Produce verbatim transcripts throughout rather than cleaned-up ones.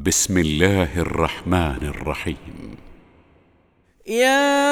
بسم الله الرحمن الرحيم. يا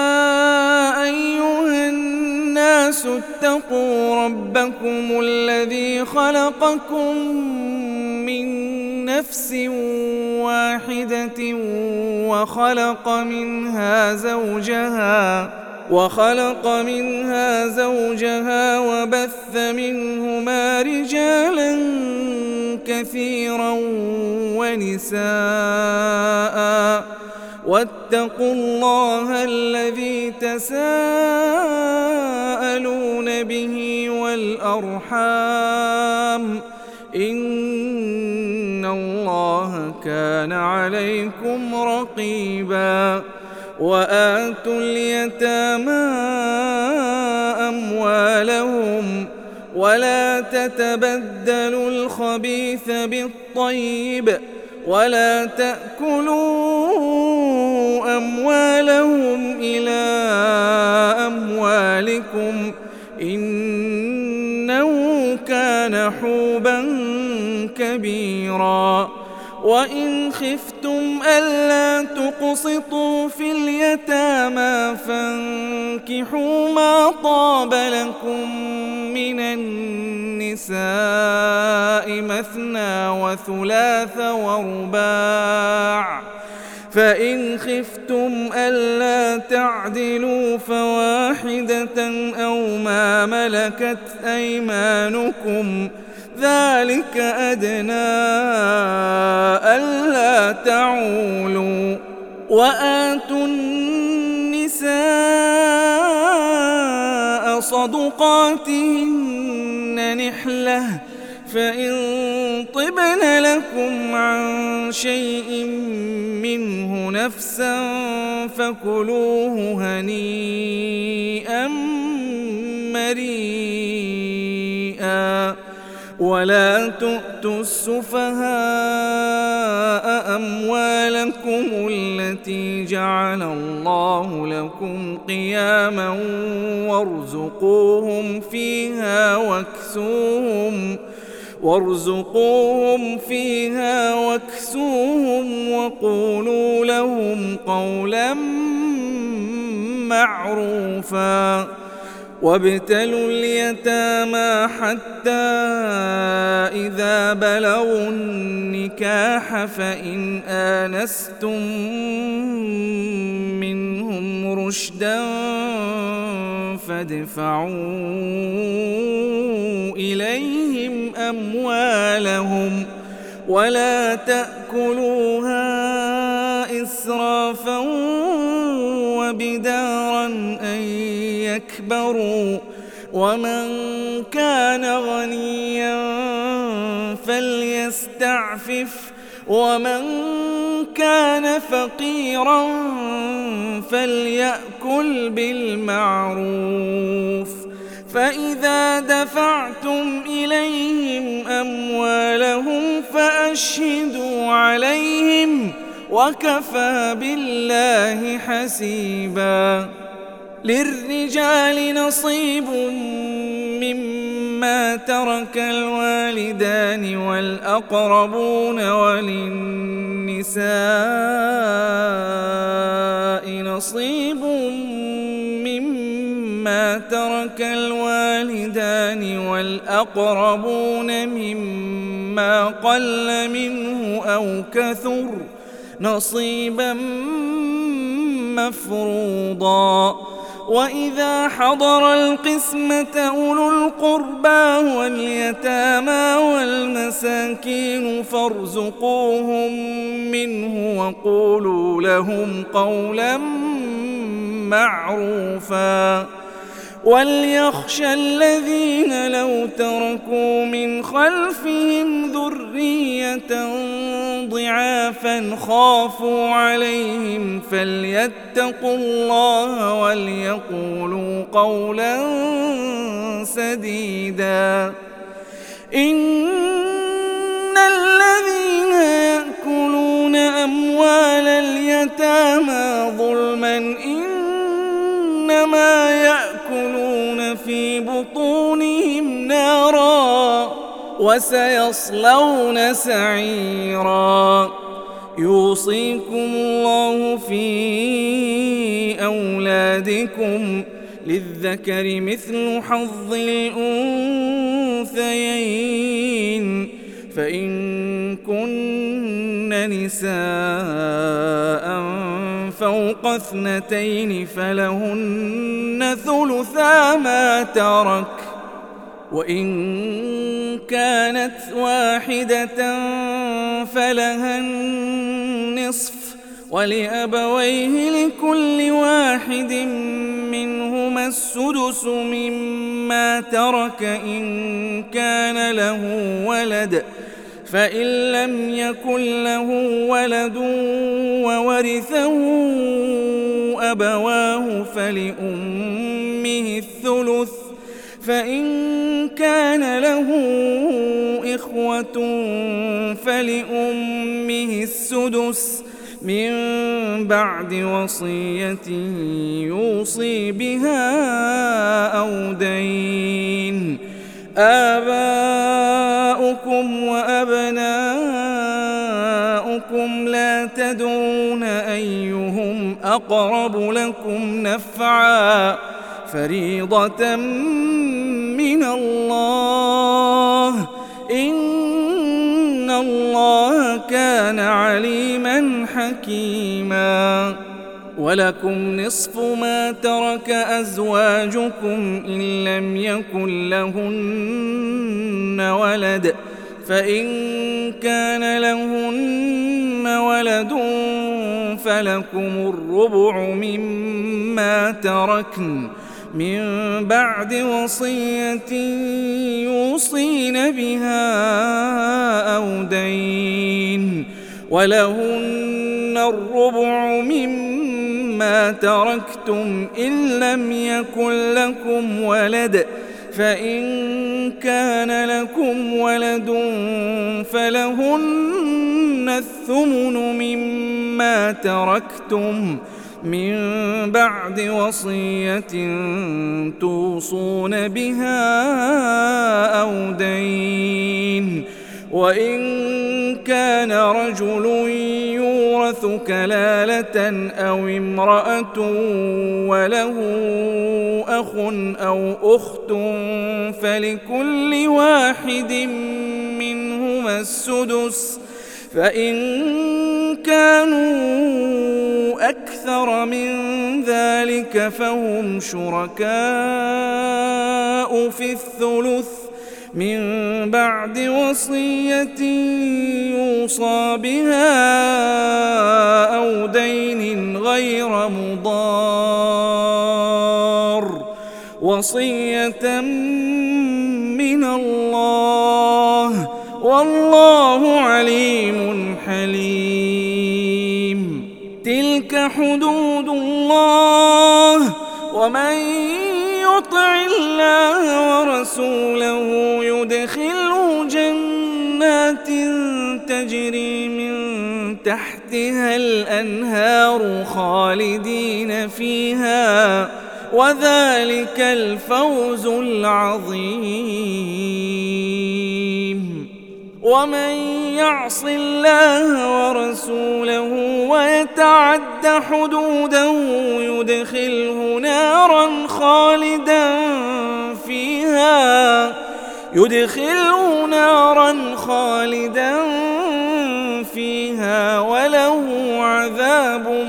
أيها الناس اتقوا ربكم الذي خلقكم من نفس واحدة وخلق منها زوجها وخلق منها زوجها وبث منهما رجالا كثيرا ونساء واتقوا الله الذي تساءلون به والأرحام إن الله كان عليكم رقيبا. وآتوا اليتامى أموالهم ولا تتبدلوا الخبيث بالطيب ولا تأكلوا أموالهم إلى أموالكم إنه كان حوبا كبيرا. وإن خفتم ألا تقسطوا في اليتامى فانكحوا ما طاب لكم من النساء مثنى وثلاث ورباع، فإن خفتم ألا تعدلوا فواحدة أو ما ملكت أيمانكم ذلك أدنى ألا تعولوا. وآتوا النساء صدقاتهن نحلة فإن طبن لكم عن شيء منه نفسا فكلوه هنيئا مريئا. ولا تؤتوا السفهاء أموالكم التي جعل الله لكم قياما وارزقوهم فيها واكسوهم وارزقوهم فيها واكسوهم وقولوا لهم قولا معروفا. وابتلوا اليتامى حتى إذا بلغوا النكاح فإن آنستم منهم رشدا فادفعوا إليهم أموالهم ولا تأكلوها إسرافا وبدارا أن يكبروا. ومن كان غنيا فليستعفف ومن كان فقيرا فليأكل بالمعروف. فإذا دفعتم إليهم أموالهم فأشهدوا عليهم وكفى بالله حسيبا. للرجال نصيب مما ترك الوالدان والأقربون وللنساء نصيب مما ترك الوالدان والأقربون مما قل منه أو كثر نصيبا مفروضا. وإذا حضر القسمة أولو القربى واليتامى والمساكين فارزقوهم منه وقولوا لهم قولا معروفا. وليخشى الذين لو تركوا من خلفهم ذرية ضعافا خافوا عليهم فليتقوا الله وليقولوا قولا سديدا. إن الذين يأكلون أموال اليتامى ظلما إنما يأكلون في بطونهم نارا وسيصلون سعيرا. يوصيكم الله في أولادكم للذكر مثل حظ الأنثيين فإن كن نساء فوق اثنتين فلهن ثلثا ما ترك وإن كانت واحدة فلها النصف ولأبويه لكل واحد منهما السدس مما ترك إن كان له ولد فإن لم يكن له ولد وورثه أبواه فلأمه الثلث فإن كان له إخوة فلأمه السدس من بعد وصية يوصي بها أو دين آباؤكم وأبناؤكم لا تدرون أيهم أقرب لكم نفعا فريضة من الله إن الله كان عليما حكيما ولكم نصف ما ترك أزواجكم إن لم يكن لهن ولد فإن كان لهن ولد فلكم الربع مما تركن من بعد وصية يوصين بها أو دين ولهن الربع مما تركتم إن لم يكن لكم ولد فإن كان لكم ولد فلهن الثمن مما تركتم من بعد وصية توصون بها أو دين وإن كان رجل يورث كلالة أو امرأة وله أخ أو أخت فلكل واحد منهما السدس فإن كانوا أكثر من ذلك فهم شركاء في الثلث من بعد وصية يوصى بها أو دين غير مضار وصية من الله والله عليم حليم تلك حدود الله ومن يطع الله ورسوله يدخله جنات تجري من تحتها الأنهار خالدين فيها وذلك الفوز العظيم ومن يعص الله ورسوله ويتعد حدوده يدخله نارا خالدا فيها يدخله نارا خالدا فيها وله عذاب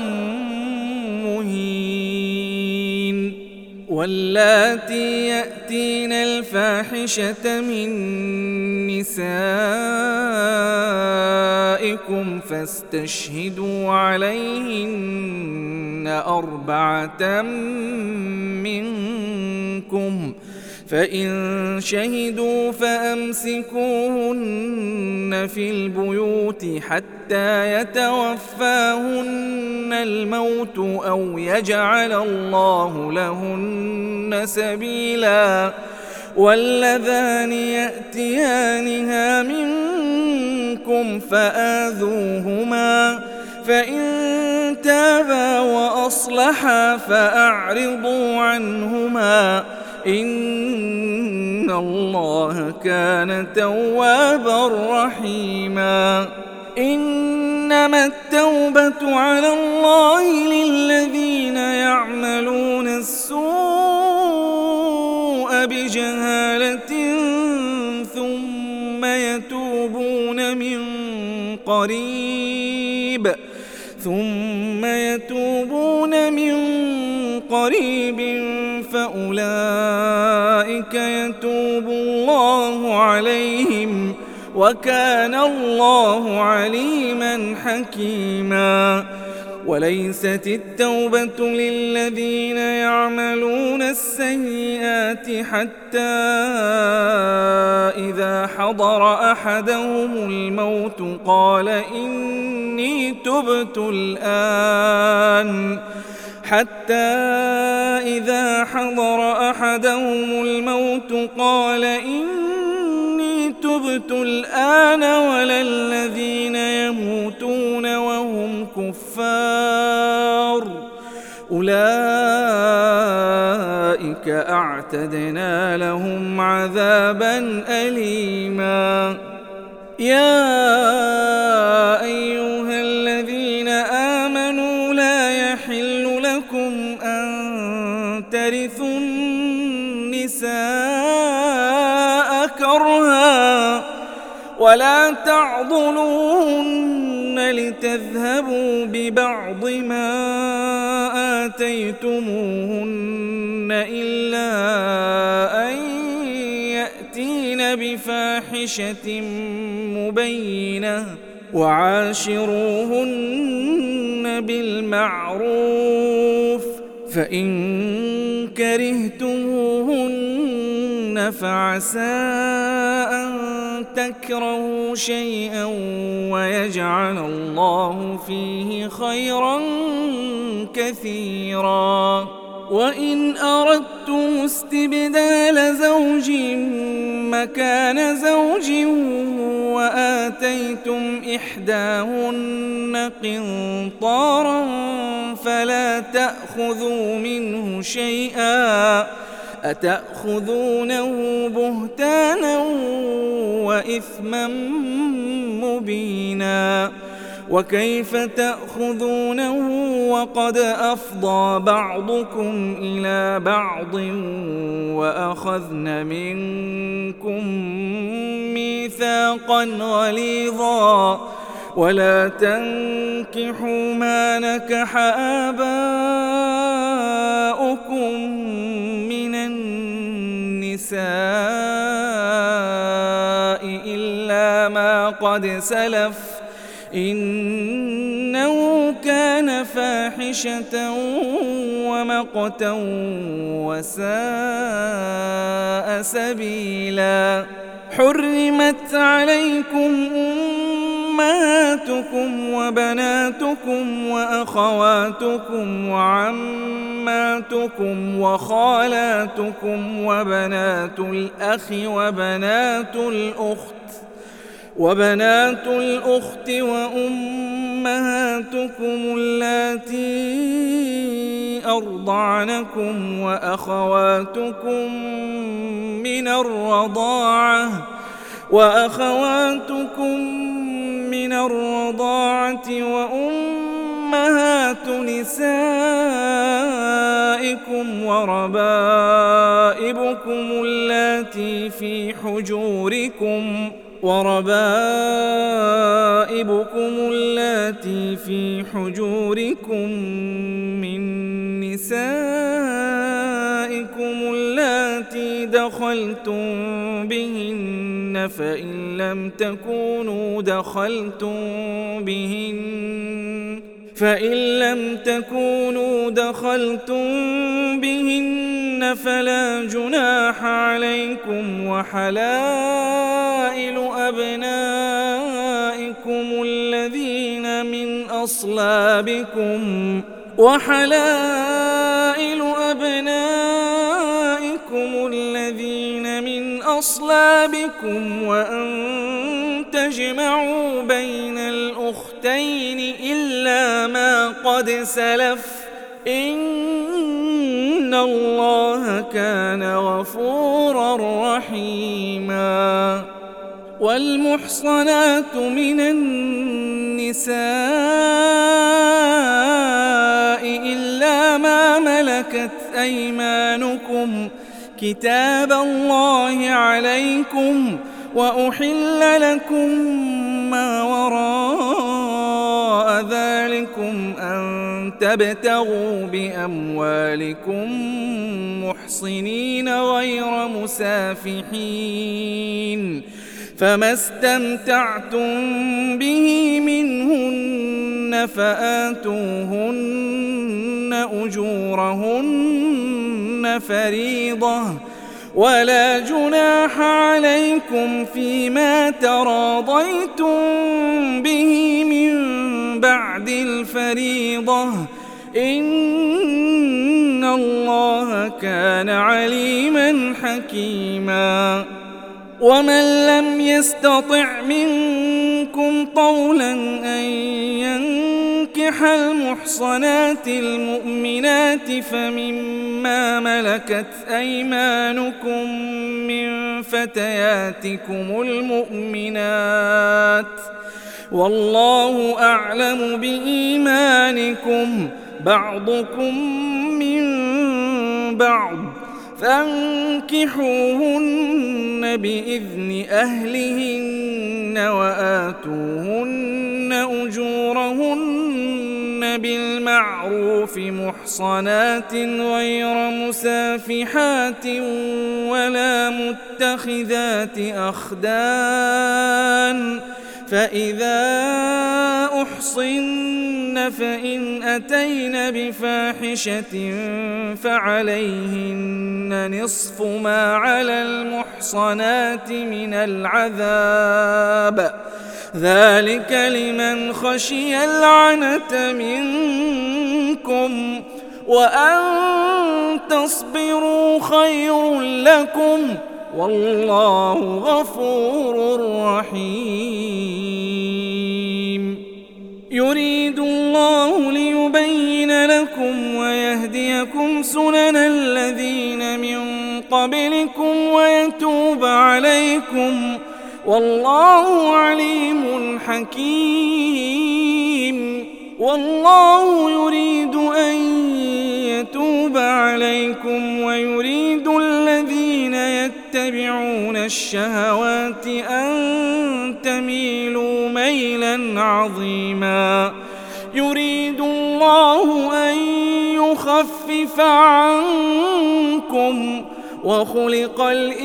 مهين واللاتي يأتين الفاحشة من نسائكم فاستشهدوا عليهن أربعة منكم فإن شهدوا فأمسكوهن في البيوت حتى يتوفاهن الموت أو يجعل الله لهن سبيلا واللذان يأتيانها منكم فآذوهما فإن تابا وأصلحا فأعرضوا عنهما إن الله كان توابا رحيما إن إنما التوبة على الله للذين يعملون السوء بجهالة ثم يتوبون من قريب ثم يتوبون من قريب فأولئك يتوب الله عليهم وكان الله عليما حكيما. وليست التوبة للذين يعملون السيئات حتى إذا حضر أحدهم الموت قال إني تبت الآن حتى إذا حضر أحدهم الموت قال إني تبت الآن ولا الذين يموتون وهم كفار أولئك أعتدنا لهم عذابا أليما. يا أيها الذين آمنوا لا يحل لكم أن ترثوا النساء كرها ولا تعضلوهن لتذهبوا ببعض ما آتيتموهن إلا أن يأتين بفاحشة مبينة وعاشروهن بالمعروف فإن كرهتموهن فعسى أن تكرهوا شيئا ويجعل الله فيه خيرا كثيرا. وإن أردتم استبدال زوج مكان زوج وآتيتم إحداهن قنطارا فلا تأخذوا منه شيئا أتأخذونه بهتانا وإثما مبينا. وكيف تأخذونه وقد أفضى بعضكم إلى بعض وأخذن منكم ميثاقا غليظا ولا تنكحوا ما نكح آباؤكم من النساء إلا ما قد سلف إنه كان فاحشة ومقتا وساء سبيلا. حرمت عليكم أمهاتكم وبناتكم وأخواتكم وعماتكم وخالاتكم وبنات الأخ وبنات الأخت وبنات الأخت وأمهاتكم اللاتي أرضعنكم وأخواتكم من الرضاعة وأخواتكم من الرضاعة وأمهات نسائكم وربائبكم اللاتي في حجوركم وربائبكم اللاتي في حجوركم من نسائكم اللاتي دخلتم بهن فإن لم تكونوا دخلتم بهن فإن لم تكونوا دخلتم بهن فلا جناح عليكم وحلائل أبنائكم الذين من أصلابكم وحلائل أبنائكم الذين من أصلابكم وأن تجمعوا بين الأختين إلا ما قد سلف إن الله كان غفورا رحيما. والمحصنات من النساء النساء إلا ما ملكت أيمانكم كتاب الله عليكم، وأحل لكم ما وراء ذلكم أن تبتغوا بأموالكم محصنين غير مسافحين، فما استمتعتم به منهن فآتوهن أجورهن فريضة، ولا جناح عليكم فيما تراضيتم به من بعد الفريضة، إن الله كان عليما حكيما. ومن لم يستطع منكم طولا أن ينكح المحصنات المؤمنات فمما ملكت أيمانكم من فتياتكم المؤمنات، والله أعلم بإيمانكم، بعضكم من بعض، فانكحوهن بإذن أهلهن وآتوهن أجورهن بالمعروف محصنات غير مسافحات ولا متخذات أخدان، فإذا أحصن فإن أتين بفاحشة فعليهن نصف ما على المحصنات من العذاب، ذلك لمن خشي العنة منكم، وأن تصبروا خير لكم، والله غفور رحيم. يريد الله ليبين لكم ويهديكم سنن الذين من قبلكم ويتوب عليكم، والله عليم حكيم. والله يريد أن يتوب عليكم ويريد الذين يتبعون الشهوات أن تميلوا ميلا عظيما. يريد الله أن يخفف عنكم، وخلق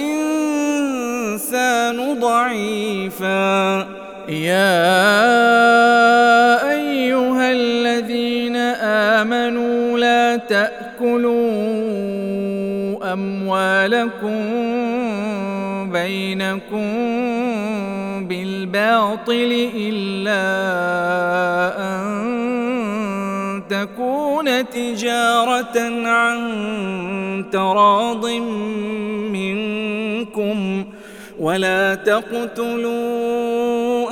الإنسان ضعيفا. يا أيها الذين آمنوا لا تأكلوا أموالكم بينكم بالباطل إلا أن تكون تجارة عن تراض منكم، ولا تقتلوا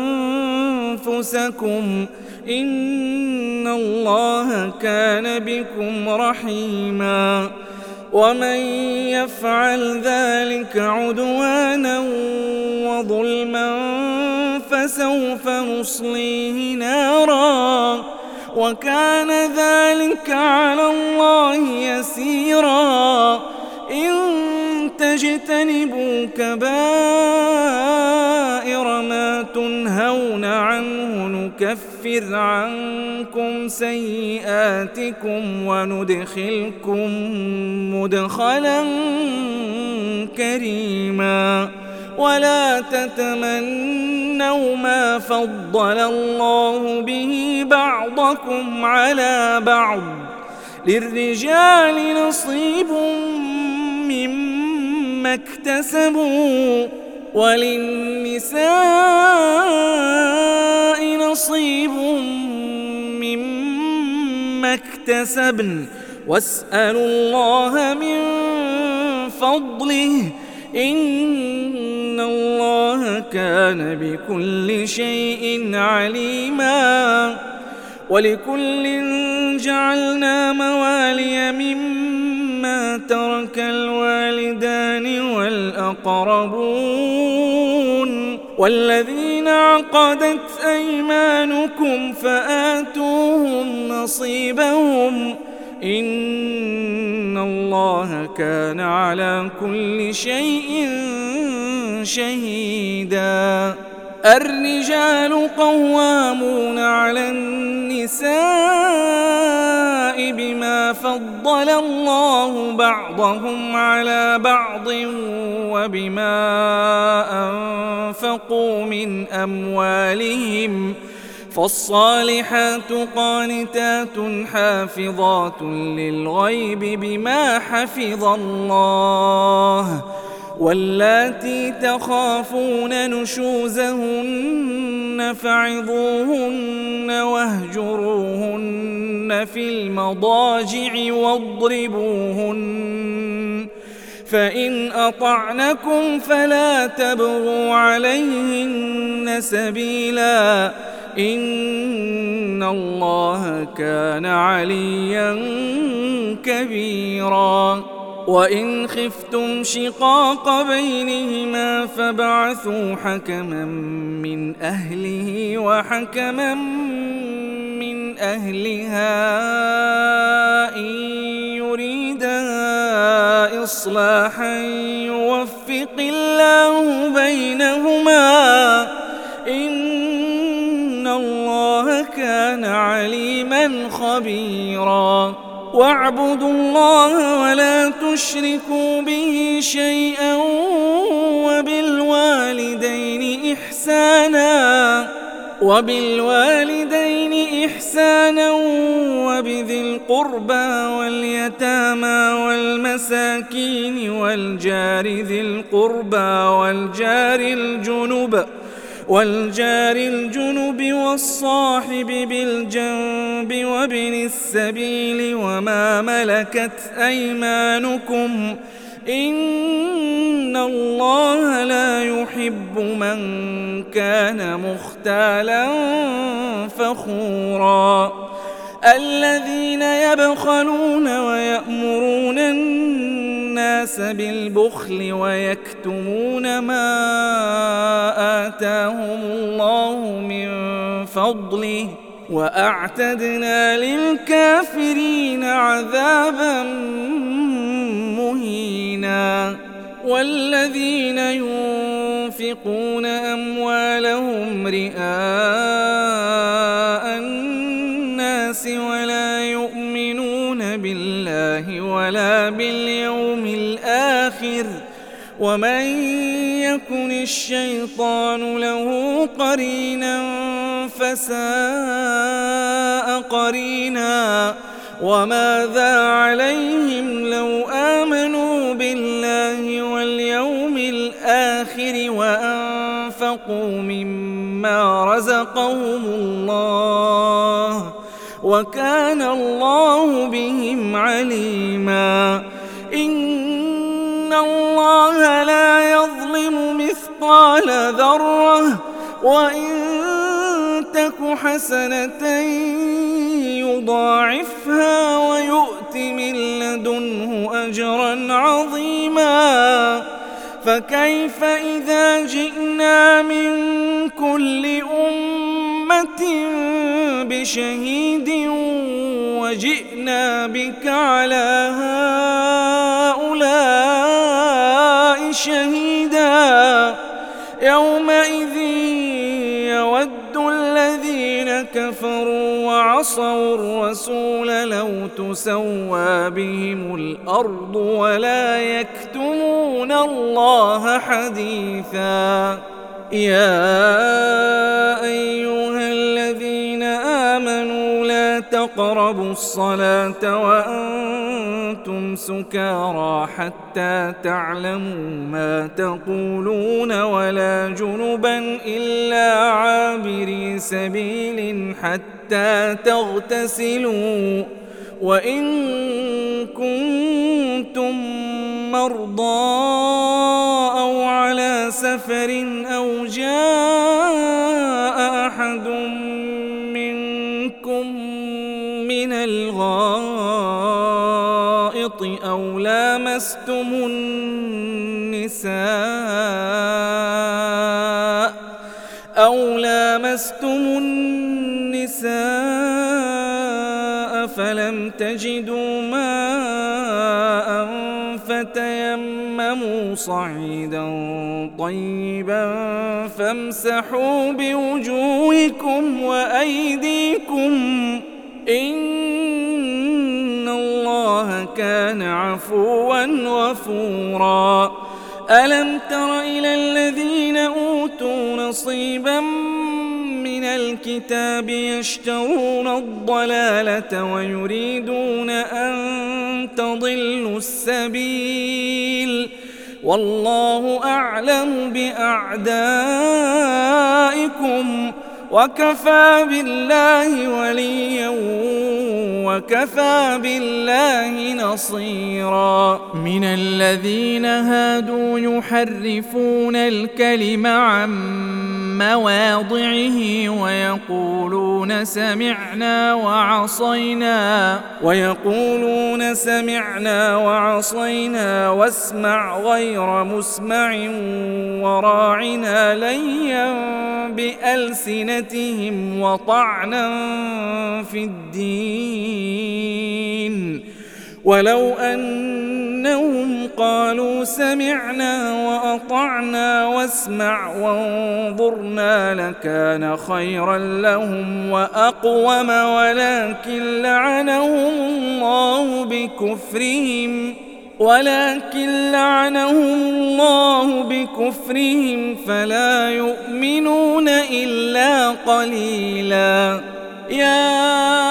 أنفسكم إن الله كان بكم رحيما. ومن يفعل ذلك عدوانا وظلما فسوف نصليه نارا، وكان ذلك على الله يسيرا. إن تجتنبوا كبائر ما تنهون عنه نكفر عنكم سيئاتكم وندخلكم مدخلا كريما. ولا تتمنوا ما فضل الله به بعضكم على بعض، للرجال نصيب مما اكتسبوا وللنساء نصيب مما اكتسبن، واسألوا الله من فضله إن الله كان بكل شيء عليما. ولكل جعلنا موالي مما ترك الوالدان والأقربون والذين والذين عقدت أيمانكم فآتوهم نصيبهم إن الله كان على كل شيء شهيدا. الرجال قوامون على النساء بما فضل الله بعضهم على بعض وبما أنفقوا من أموالهم، فالصالحات قانتات حافظات للغيب بما حفظ الله، واللاتي تخافون نشوزهن فعظوهن واهجروهن في المضاجع واضربوهن، فإن أطعنكم فلا تبغوا عليهن سبيلا إن الله كان عليا كبيرا. وإن خفتم شقاق بينهما فابعثوا حكما من أهله وحكما من أهلها إن يريدا إصلاحا يوفق الله بينهما إن الله كان عليما خبيرا. واعبدوا الله ولا تشركوا به شيئا وبالوالدين إحسانا وبالوالدين إحسانا وبذي القربى واليتامى والمساكين والجار ذي القربى والجار الجنب والجار الجنب والصاحب بالجنب وابن السبيل وما ملكت أيمانكم إن الله لا يحب من كان مختالا فخورا. الذين يبخلون ويأمرون الناس بالبخل ويكتمون ما آتاهم الله من فضله وأعتدنا للكافرين عذابا مهينا. والذين ينفقون أموالهم رئاء الناس ولا يؤمنون بالله ولا باليوم الآخر ومن يكن الشيطان له قرينا فساء قرينا. وماذا عليهم لو آمنوا بالله واليوم الآخر وأنفقوا مما رزقهم الله وكان الله بهم عليما. إن الله لا يظلم مثقال ذرة وإن تك حسنة يضاعفها ويؤت من لدنه أجرا عظيما. فكيف إذا جئنا من كل أمة بشهيد وجئنا بك على هؤلاء شهيدا يومئذ يود الذين كفروا وعصوا الرسول لو تسوى بهم الأرض ولا يكتمون الله حديثا. يا أيها الذين آمنوا لا تقربوا الصلاة وأنتم سكارى حتى تعلموا ما تقولون ولا جنبا إلا عابري سبيل حتى تغتسلوا وإن كنتم مرضى أو على سفر أو جاء أحد منكم من الغائط أو لامستم النساء أو لامستم النساء فلم تجدوا ماء فتيمموا صعيدا طيبا فامسحوا بوجوهكم وأيديكم إن الله كان عفوا غفورا. ألم تر إلى الذين أوتوا نصيبا من الكتاب يشترون الضلالة ويريدون أن تضلوا السبيل والله أعلم بأعدائكم وكفى بالله وليا وكفى بالله نصيرا. من الذين هادوا يحرفون الكلم عن مواضعه ويقولون سمعنا وعصينا ويقولون سمعنا وعصينا واسمع غير مسمع وراعنا ليا بألسنتهم وطعنا في الدين ولو أنهم قالوا سمعنا وأطعنا واسمع وانظرنا لكان خيرا لهم وأقوم ولكن لعنهم الله بكفرهم ولكن لعنهم الله بكفرهم فلا يؤمنون إلا قليلا. يا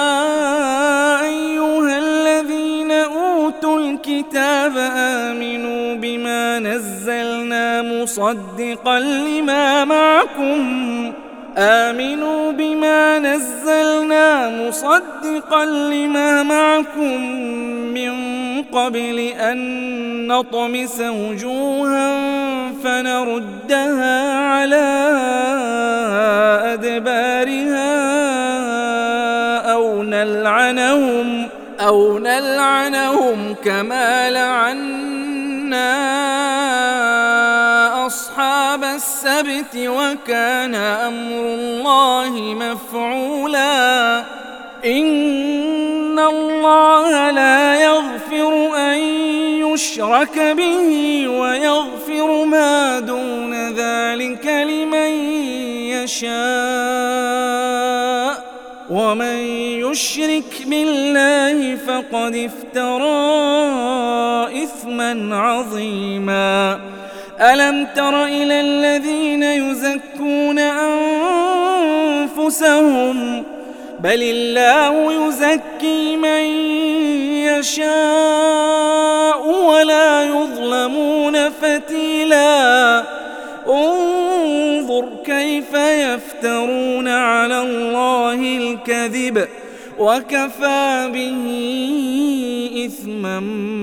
أيها الذين أوتوا الكتاب آمنوا بما نزلنا مصدقا لما معكم آمنوا بما نزلنا مصدقا لما معكم من قبل أن نطمس وجوها فنردها على أدبارها أو نلعنهم أو نلعنهم كما لعنا أصحاب السبت وكان أمر الله مفعولا. إن الله لا يغفر أن يشرك به ويغفر ما دون ذلك لمن يشاء ومن يشرك بالله فقد افترى إثما عظيما. ألم تر إلى الذين يزكون أنفسهم بل الله يزكي من يشاء ولا يظلمون فتيلا. انظر كيف يفترون على الله الكذب وكفى به إثما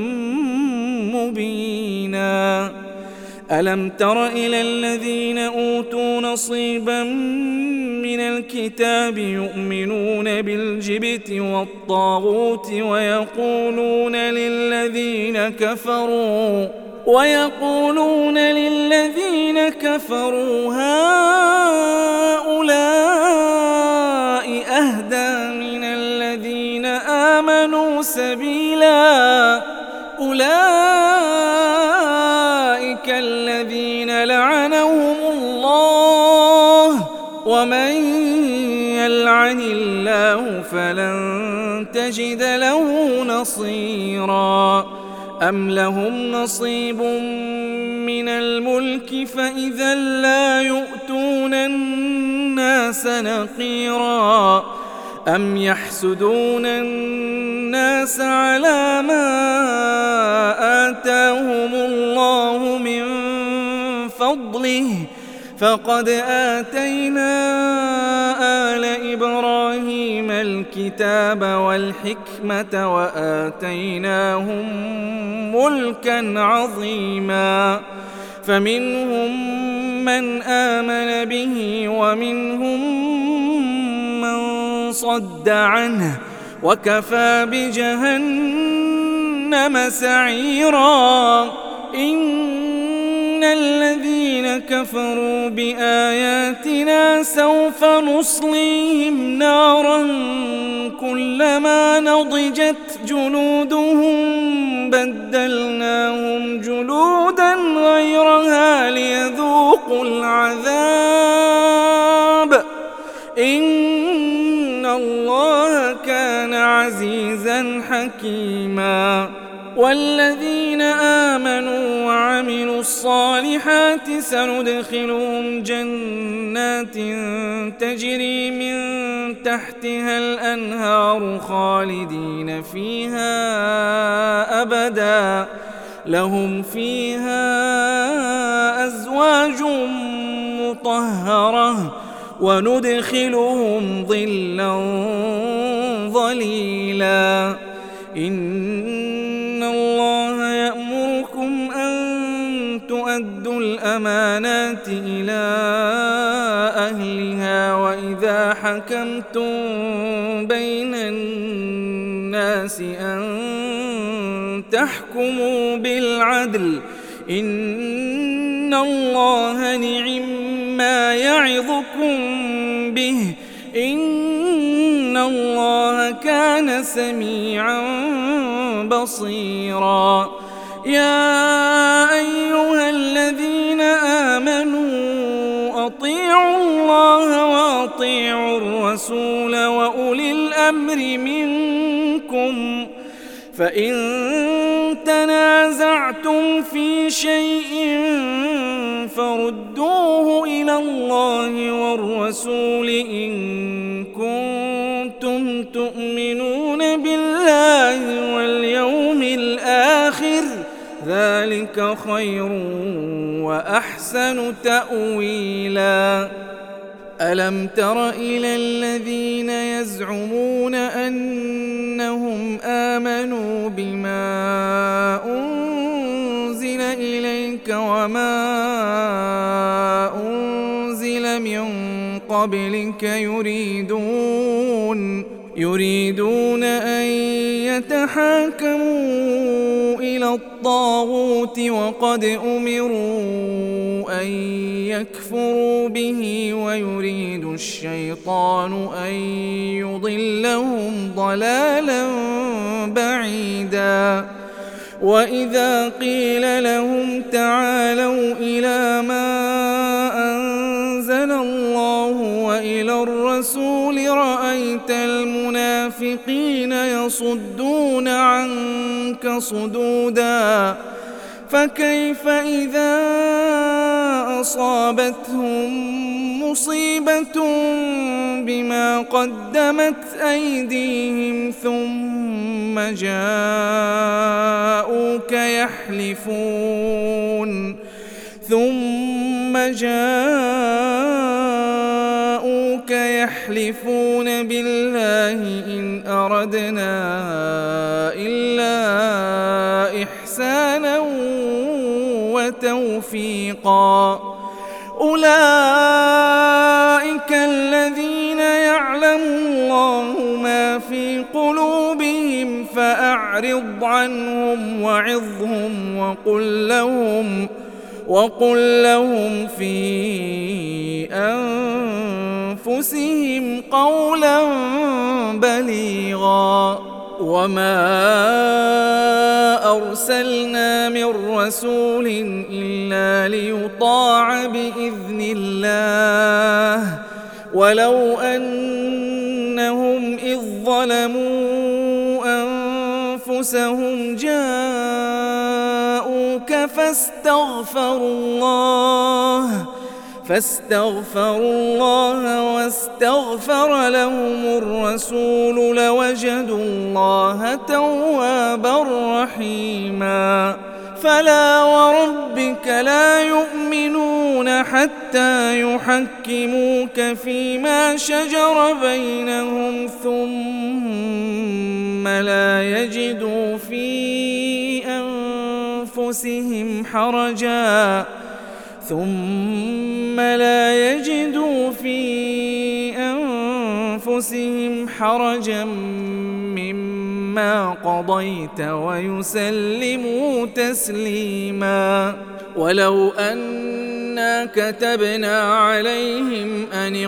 مبينا. ألم تر إلى الذين أوتوا نصيبا من الكتاب يؤمنون بالجبت والطاغوت ويقولون للذين كفروا ويقولون للذين كفروا هؤلاء أهدى من الذين آمنوا سبيلا. أولئك الذين لعنهم الله ومن يلعن الله فلن تجد له نصيرا. أم لهم نصيب من الملك فإذا لا يؤتون الناس نقيرا. أم يحسدون الناس على ما آتاهم الله من فضله فقد آتينا آل إبراهيم الكتاب والحكمة وآتيناهم ملكا عظيما. فمنهم من آمن به ومنهم من صد عنه وكفى بجهنم سعيرا. إن الذين الذين كفروا بآياتنا سوف نصليهم نارا كلما نضجت جلودهم بدلناهم جلودا غيرها ليذوقوا العذاب إن الله كان عزيزا حكيما. والذين آمنوا وعملوا الصالحات سندخلهم جنات تجري من تحتها الأنهار خالدين فيها أبدا لهم فيها أزواج مطهرة وندخلهم ظلا ظليلا. إن الله يأمركم أن تؤدوا الأمانات إلى أهلها وإذا حكمتم بين الناس أن تحكموا بالعدل إن الله نعما يعظكم به إن الله كان سميعا بصيرا. يا أيها الذين آمنوا أطيعوا الله وأطيعوا الرسول وأولي الأمر منكم فإن تنازعتم في شيء فردوه إلى الله والرسول إن كنتم تؤمنون بالله واليوم الآخر ذلك خير وأحسن تأويلا. ألم تر إلى الذين يزعمون أنهم آمنوا بما أنزل إليك وما أنزل من قبلك يريدون يريدون أن يتحاكموا إلى الطاغوت وقد أمروا أن يكفروا به ويريد الشيطان أن يضلهم ضلالا بعيدا. وإذا قيل لهم تعالوا إلى ما أنزل الله وإلى الرسول رأيت المنافقين يصدون عنك صدودا فكيف إذا أصابتهم مصيبة بما قدمت أيديهم ثم جاءوك يحلفون ثم جاءوك يحلفون بالله إن أردنا إلا إحسانا وتوفيقا. أولئك الذين يعلم الله ما في قلوبهم فأعرض عنهم وعظهم وقل لهم وقل لهم في أنفسهم قولا بليغا. وما أرسلنا من رسول إلا ليطاع بإذن الله ولو أنهم إذ ظلموا أنفسهم جاءوك فاستغفروا الله فاستغفروا الله واستغفر لهم الرسول لوجدوا الله توابا رحيما. فلا وربك لا يؤمنون حتى يحكموك فيما شجر بينهم ثم لا يجدوا في أنفسهم حرجا ثم لا يجدوا في أنفسهم حرجا مما قضيت ويسلموا تسليما. ولو أن إنا كتبنا عليهم أن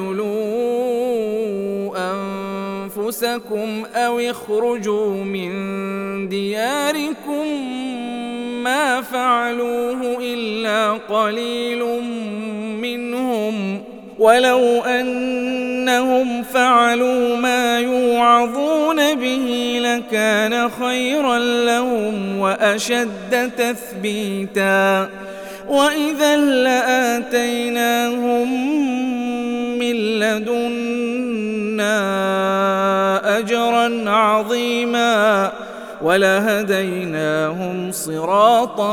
اقتلوا أنفسكم أو اخرجوا من دياركم ما فعلوه إلا قليل منهم ولو أنهم فعلوا ما يوعظون به لكان خيرا لهم وأشد تثبيتا وإذا لآتيناهم من لدنا أجرا عظيما ولهديناهم صراطا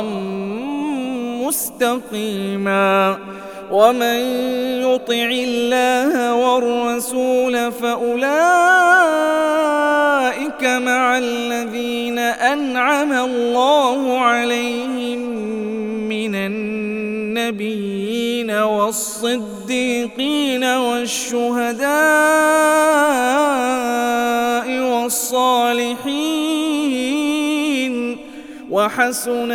مستقيما ومن يطع الله والرسول فأولئك مع الذين أنعم الله عليهم من النبيين والصديقين والشهداء والصالحين وحسن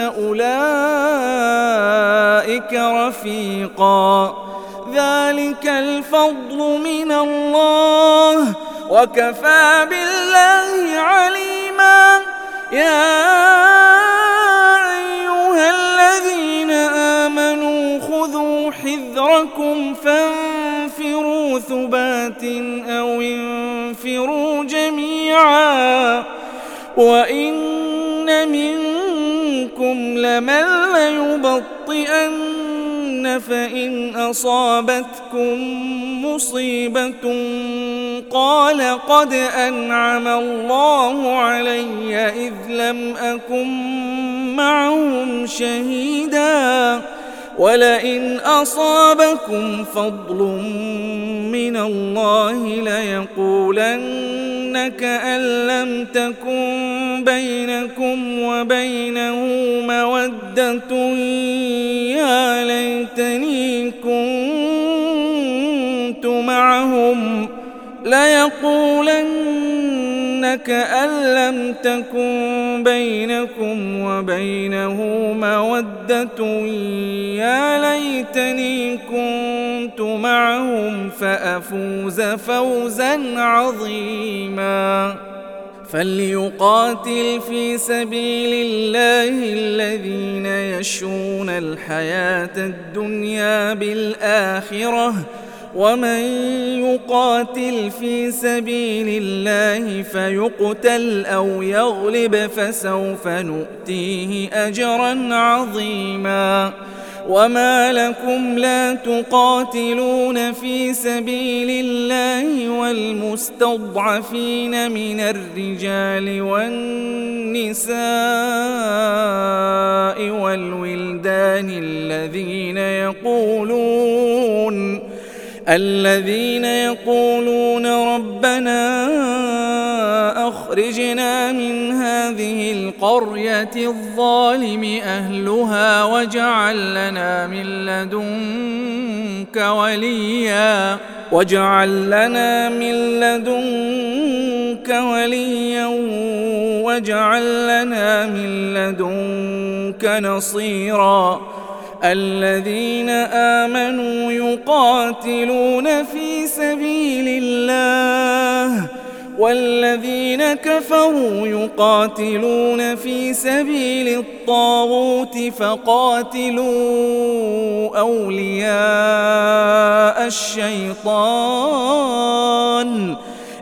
أولئك رفيقا ذلك الفضل من الله وكفى بالله عليما يا أيها الذين آمنوا خذوا حذركم فانفروا ثبات أو انفروا جميعا وإن منكم لمن ليبطئن فإن أصابتكم مصيبة قال قد أنعم الله علي إذ لم أكن معهم شهيدا ولئن أصابكم فضل من الله ليقولن كأن لم تكن بينكم وبينه مودة يا ليتني كنت معهم ليقولن كأن لم تكن بينكم وبينه مودة يا ليتني كنت معهم فأفوز فوزا عظيما فليقاتل في سبيل الله الذين يشرون الحياة الدنيا بالآخرة ومن يقاتل في سبيل الله فيقتل أو يغلب فسوف نؤتيه أجرا عظيما وما لكم لا تقاتلون في سبيل الله والمستضعفين من الرجال والنساء والولدان الذين يقولون الذين يقولون ربنا أخرجنا من هذه القرية الظالم أهلها واجعل لنا من لدنك وليا واجعل لنا من لدنك وليا واجعل لنا من لدنك نصيرا الذين آمنوا يقاتلون في سبيل الله والذين كفروا يقاتلون في سبيل الطاغوت فقاتلوا أولياء الشيطان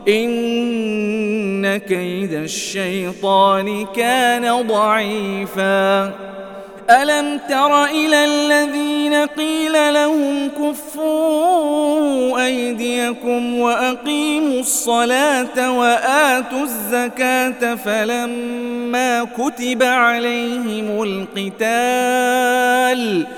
إن كيد الشيطان كان ضعيفا ألم تر إلى الذين قيل لهم كفوا أيديكم وأقيموا الصلاة وآتوا الزكاة فلما كتب عليهم القتال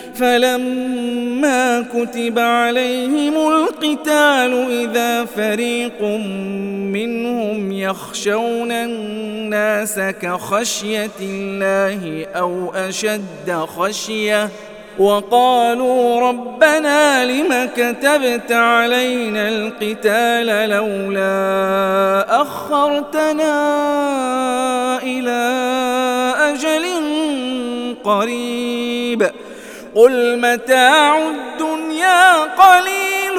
فلما كتب عليهم القتال إذا فريق منهم يخشون الناس كخشية الله أو أشد خشية وقالوا ربنا لم كتبت علينا القتال لولا أخرتنا إلى أجل قريب قل متاع الدنيا قليل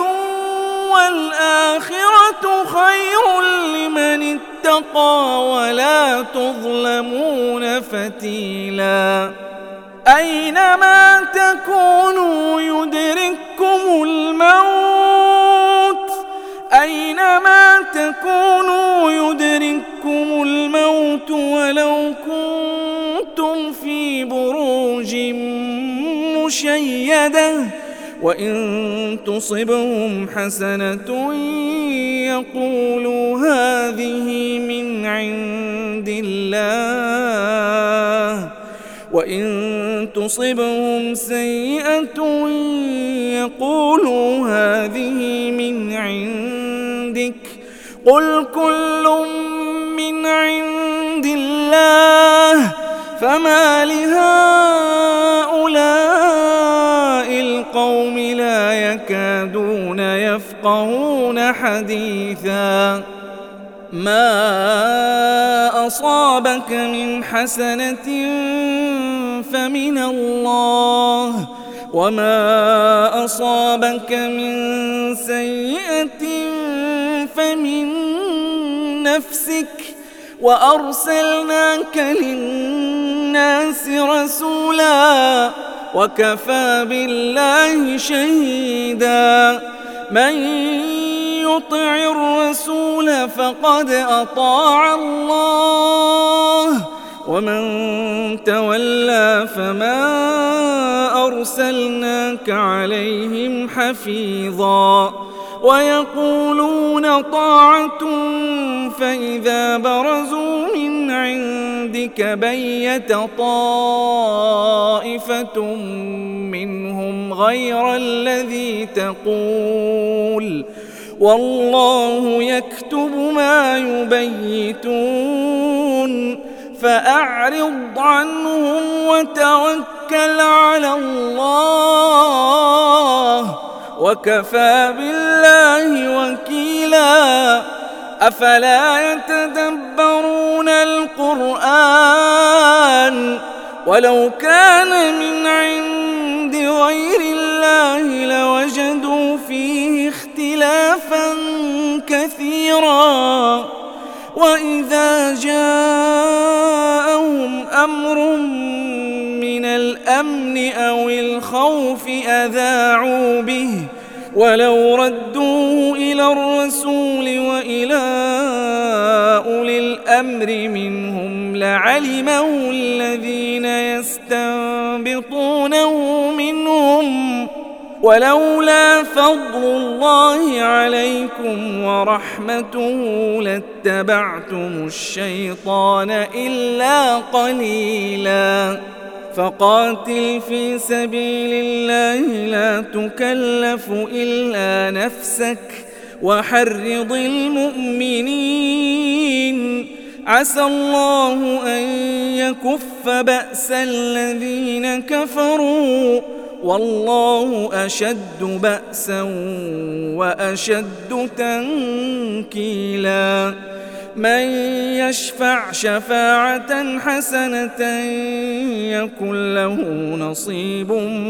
والآخرة خير لمن اتقى ولا تظلمون فتيلا أينما تكونوا يدرككم الموت أينما تكونوا يدرككم الموت ولو كنتم في بروج مشيدة وإن تصبهم حسنة يقولوا هذه من عند الله وإن تصبهم سيئة يقولوا هذه من عندك قل كل من عند الله فما لهؤلاء القوم لا يكادون يفقهون حديثا ما أصابك من حسنة فمن الله وما أصابك من سيئة فمن نفسك وأرسلناك للناس رسولا وكفى بالله شهيدا من يطع الرسول فقد أطاع الله ومن تولى فما أرسلناك عليهم حفيظا ويقولون طاعة فإذا برزوا من عندك بيت طائفة منهم غير الذي تقول والله يكتب ما يبيتون فأعرض عنهم وتوكل على الله وكفى بالله وكيلا أفلا يتدبرون القرآن ولو كان من عند غير الله لوجدوا فيه اختلافا كثيرا وإذا جاءهم أمر من الأمن أو الخوف أذاعوا به ولو ردوه إلى الرسول وإلى أولي الأمر منهم لعلمه الذين يستنبطونه منهم ولولا فضل الله عليكم ورحمته لاتبعتم الشيطان إلا قليلا فقاتل في سبيل الله لا تكلف إلا نفسك وحرض المؤمنين عسى الله أن يكف بأس الذين كفروا والله أشد بأسا وأشد تنكيلا من يشفع شفاعة حسنة يكن له نصيب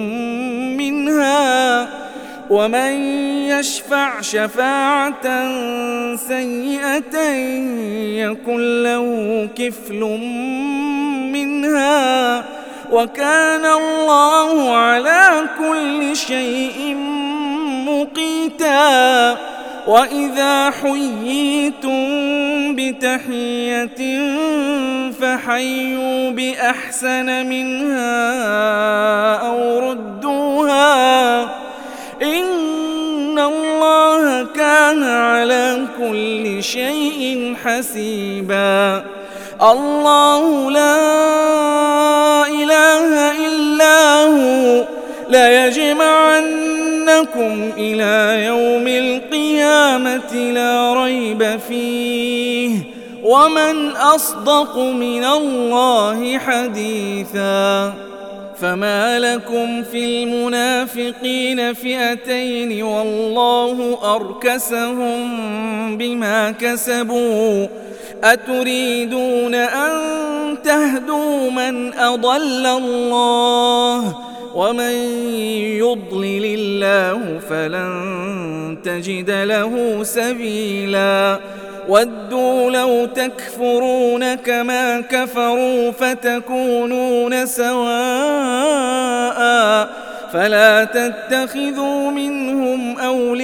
منها ومن يشفع شفاعة سيئة يكن له كفل منها وكان الله على كل شيء مقيتا وإذا حييتم بتحية فحيوا بأحسن منها أو ردوها إن الله كان على كل شيء حسيبا الله لا إله إلا هو لا يجمعنكم إلى يوم القيامة لا ريب فيه ومن أصدق من الله حديثا فما لكم في المنافقين فئتين والله أركسهم بما كسبوا أتريدون أن تهدوا من أضل الله ومن يضلل الله فلن تجد له سبيلا ودوا لو تكفرون كما كفروا فتكونون سواء فلا تتخذوا منهم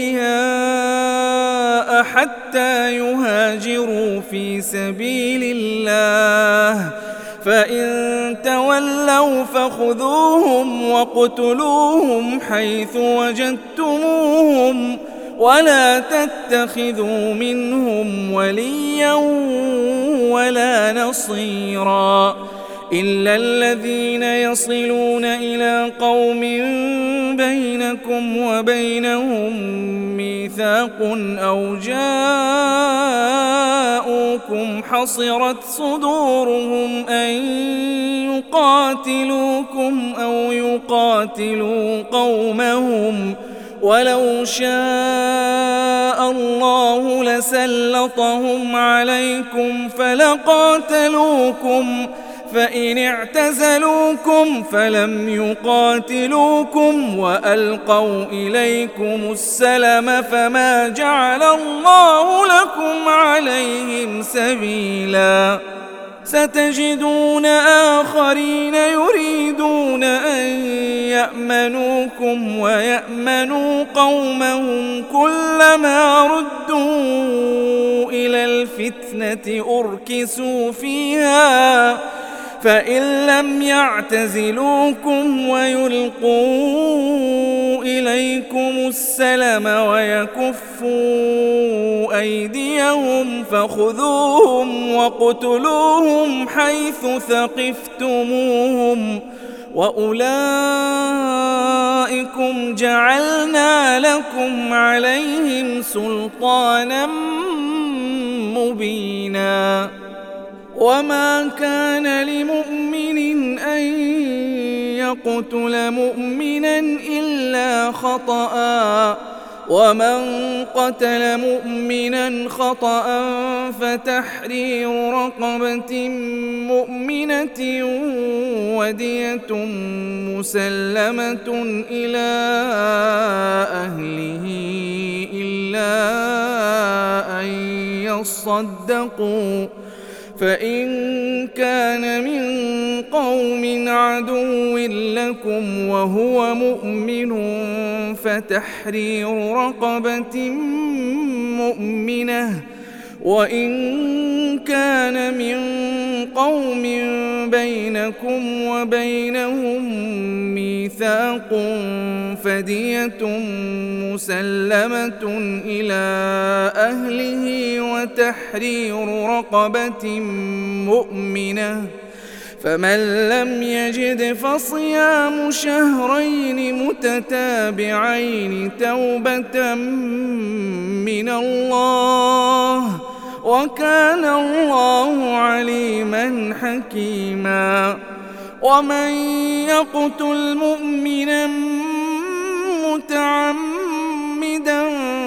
أولياء حتى يهاجروا في سبيل الله فإن تولوا فخذوهم واقتلوهم حيث وجدتموهم ولا تتخذوا منهم وليا ولا نصيرا إلا الذين يصلون إلى قوم بينكم وبينهم ميثاق أو جاءوكم حصرت صدورهم أن يقاتلوكم أو يقاتلوا قومهم ولو شاء الله لسلطهم عليكم فلقاتلوكم فإن اعتزلوكم فلم يقاتلوكم وألقوا إليكم السلم فما جعل الله لكم عليهم سبيلا ستجدون آخرين يريدون أن يأمنوكم ويأمنوا قومهم كلما ردوا إلى الفتنة أركسوا فيها فإن لم يعتزلوكم ويلقوا إليكم السلم ويكفوا أيديهم فخذوهم واقتلوهم حيث ثقفتموهم وأولئكم جعلنا لكم عليهم سلطانا مبينا وما كان لمؤمن أن يقتل مؤمنا إلا خطأ ومن قتل مؤمنا خطأ فتحرير رقبة مؤمنة ودية مسلمة إلى أهله إلا أن يصدقوا فإن كان من قوم عدو لكم وهو مؤمن فتحرير رقبة مؤمنة وإن كان من قوم بينكم وبينهم ميثاق فدية مسلمة إلى أهله وتحرير رقبة مؤمنة فمن لم يجد فصيام شهرين متتابعين توبة من الله وكان الله عليما حكيما ومن يقتل مؤمنا متعمدا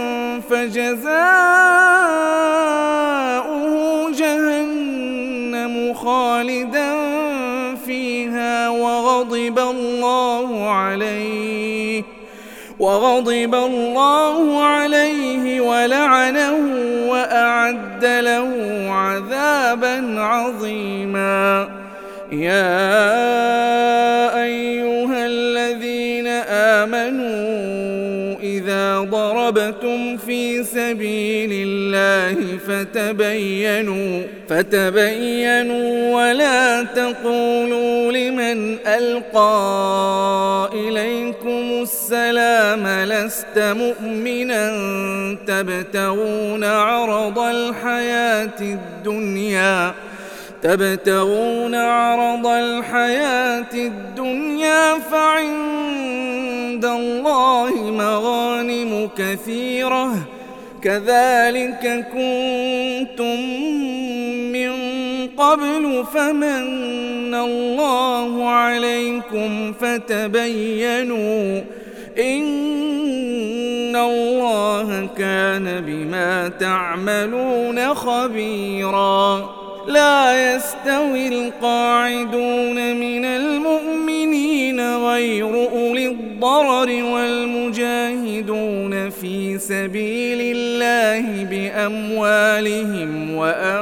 فجزاؤه جهنم خالدا فيها وغضب الله عليه وغضب الله عليه ولعنه وأعد له عذابا عظيما يا أيها الذين آمنوا إذا ضربتم في سبيل الله فتبينوا فتبينوا ولا تقولوا لمن ألقى إليكم السلام لست مؤمنا تبتغون عرض الحياة الدنيا تبتغون عرض الحياة الدنيا فعند الله مغانم كثيرة كذلك كنتم من قبل فمن الله عليكم فتبينوا إن الله كان بما تعملون خبيرا لا يستوي القاعدون من المؤمنين غير أولي الضرر والمجاهدون في سبيل الله بأموالهم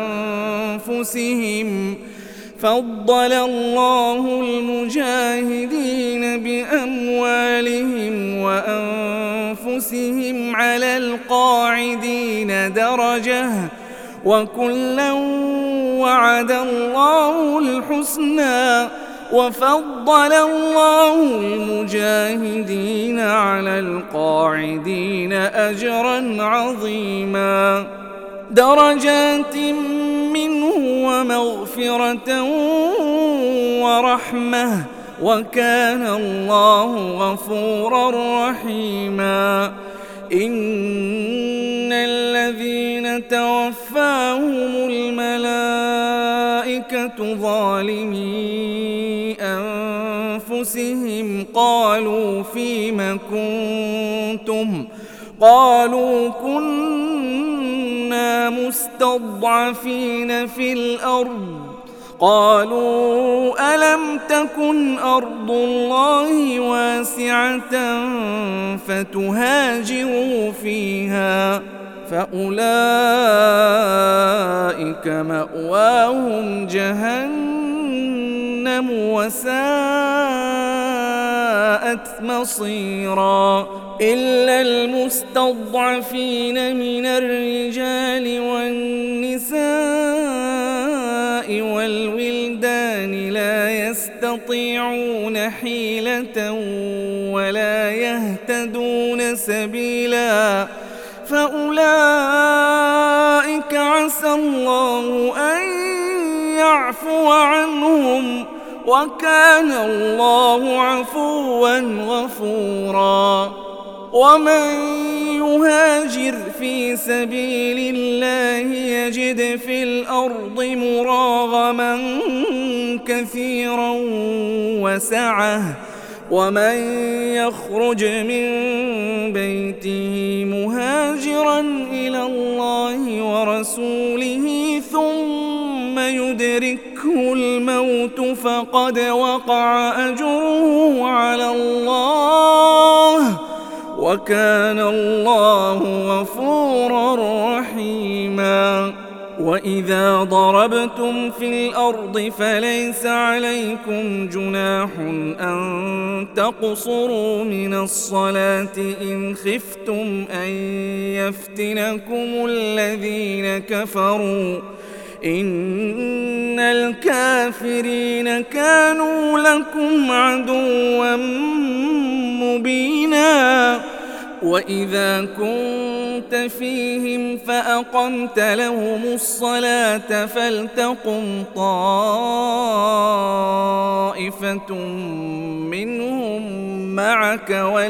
وأنفسهم فضل الله المجاهدين بأموالهم وأنفسهم على القاعدين درجة وكلا وعد الله الحسنى وفضل الله المجاهدين على القاعدين أجرا عظيما درجات منه ومغفرة ورحمة وكان الله غفورا رحيما إن الذين توفاهم الملائكة ظالمي أنفسهم قالوا فيم كنتم قالوا كنا مستضعفين في الأرض قالوا ألم تكن أرض الله واسعة فتهاجروا فيها فأولئك مأواهم جهنم وساءت مصيرا إلا المستضعفين من الرجال والنساء والولدان لا يستطيعون حيلة ولا يهتدون سبيلا فأولئك عسى الله أن يعفو عنهم وكان الله عفوا غفورا ومن يهاجر في سبيل الله يجد في الأرض مراغما كثيرا وسعة ومن يخرج من بيته مهاجرا إلى الله ورسوله ثم يدركه الموت فقد وقع أجره على الله وكان الله غفورا رحيما وإذا ضربتم في الأرض فليس عليكم جناح أن تقصروا من الصلاة إن خفتم أن يفتنكم الذين كفروا إن الكافرين كانوا لكم عدوا مبينا وإذا كنت فيهم فأقمت لهم الصلاة فلتقم طائفة منهم معك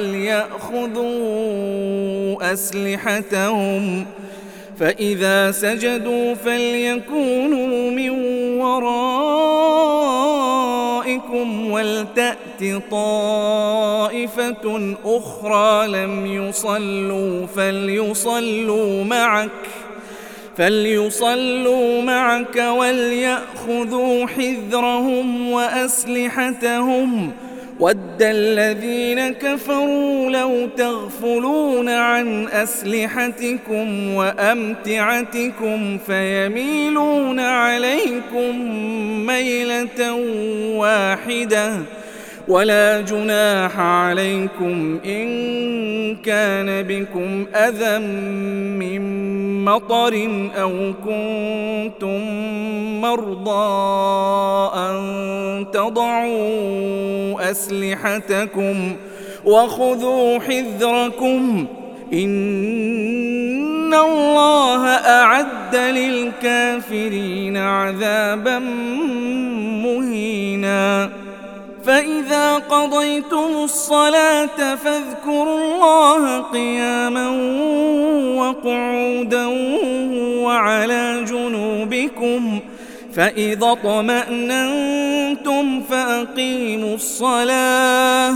وليأخذوا أسلحتهم فإذا سجدوا فليكونوا من ورائكم ولتأت طائفة أخرى لم يصلوا فليصلوا معك فليصلوا معك وليأخذوا حذرهم وأسلحتهم ود الذين كفروا لو تغفلون عن أسلحتكم وأمتعتكم فيميلون عليكم ميلة واحدة ولا جناح عليكم إن كان بكم أذى من مطر أو كنتم مرضى أن تضعوا أسلحتكم وخذوا حذركم إن الله أعد للكافرين عذابا مهينا فإذا قضيتم الصلاة فاذكروا الله قياما وقعودا وعلى جنوبكم فإذا اطمأننتم فأقيموا الصلاة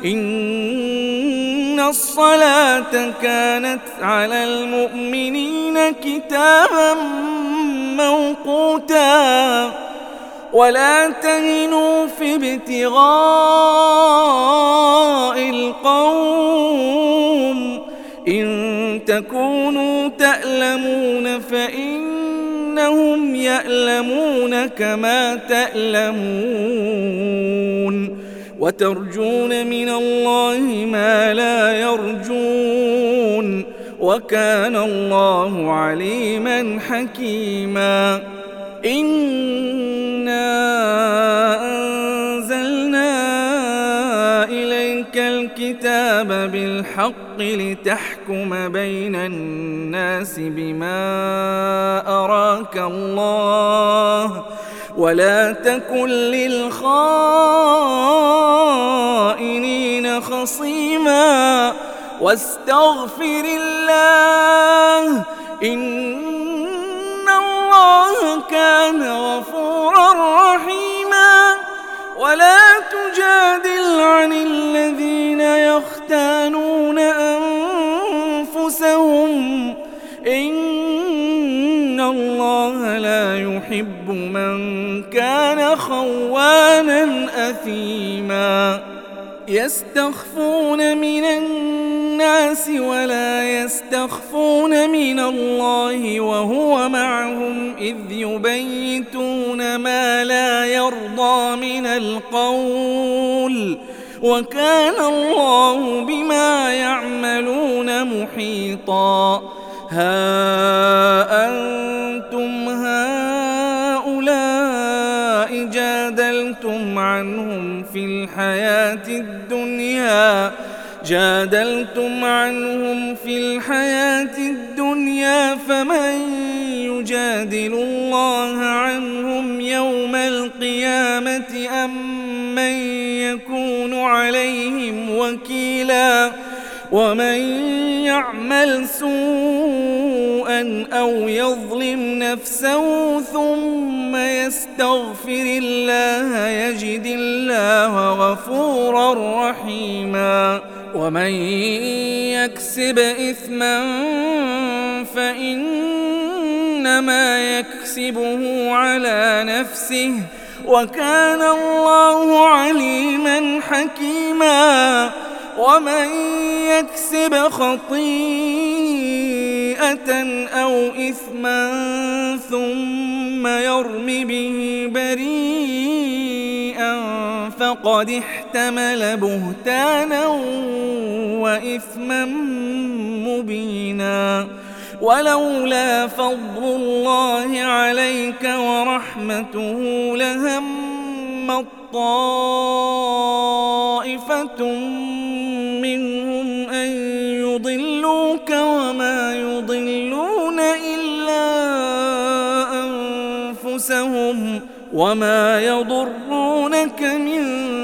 إن الصلاة كانت على المؤمنين كتابا موقوتا ولا تهنوا في ابتغاء القوم إن تكونوا تألمون فإنهم يألمون كما تألمون وترجون من الله ما لا يرجون وكان الله عليما حكيما. إنا أنزلنا إليك الكتاب بالحق لتحكم بين الناس بما أراك الله ولا تكن للخائنين خصيما واستغفر الله إن الله كان غفورا رحيما. ولا تجادل عن الذين يختانون أنفسهم إن الله لا يحب من كان خوانا أثيما. يستخفون من الناس ولا يستخفون من الله وهو معهم إذ يبيتون ما لا يرضى من القول وكان الله بما يعملون محيطا. ها أنتم هؤلاء جادلتم عنهم في الحياة الدنيا جادلتم عنهم في الحياة الدنيا فمن يجادل الله عنهم يوم القيامة أم من يكون عليهم وكيلا. ومن يعمل سوءا أو يظلم نفسه ثم يستغفر الله يجد الله غفورا رحيما. ومن يكسب إثما فإنما يكسبه على نفسه وكان الله عليما حكيما. ومن يكسب خطيئة أو إثما ثم يرم به بريئا فقد احتمل بهتانا وإثما مبينا. ولولا فضل الله عليك ورحمته لهم طائفة منهم أن يضلوك وما يضلون إلا أنفسهم وما يضرونك من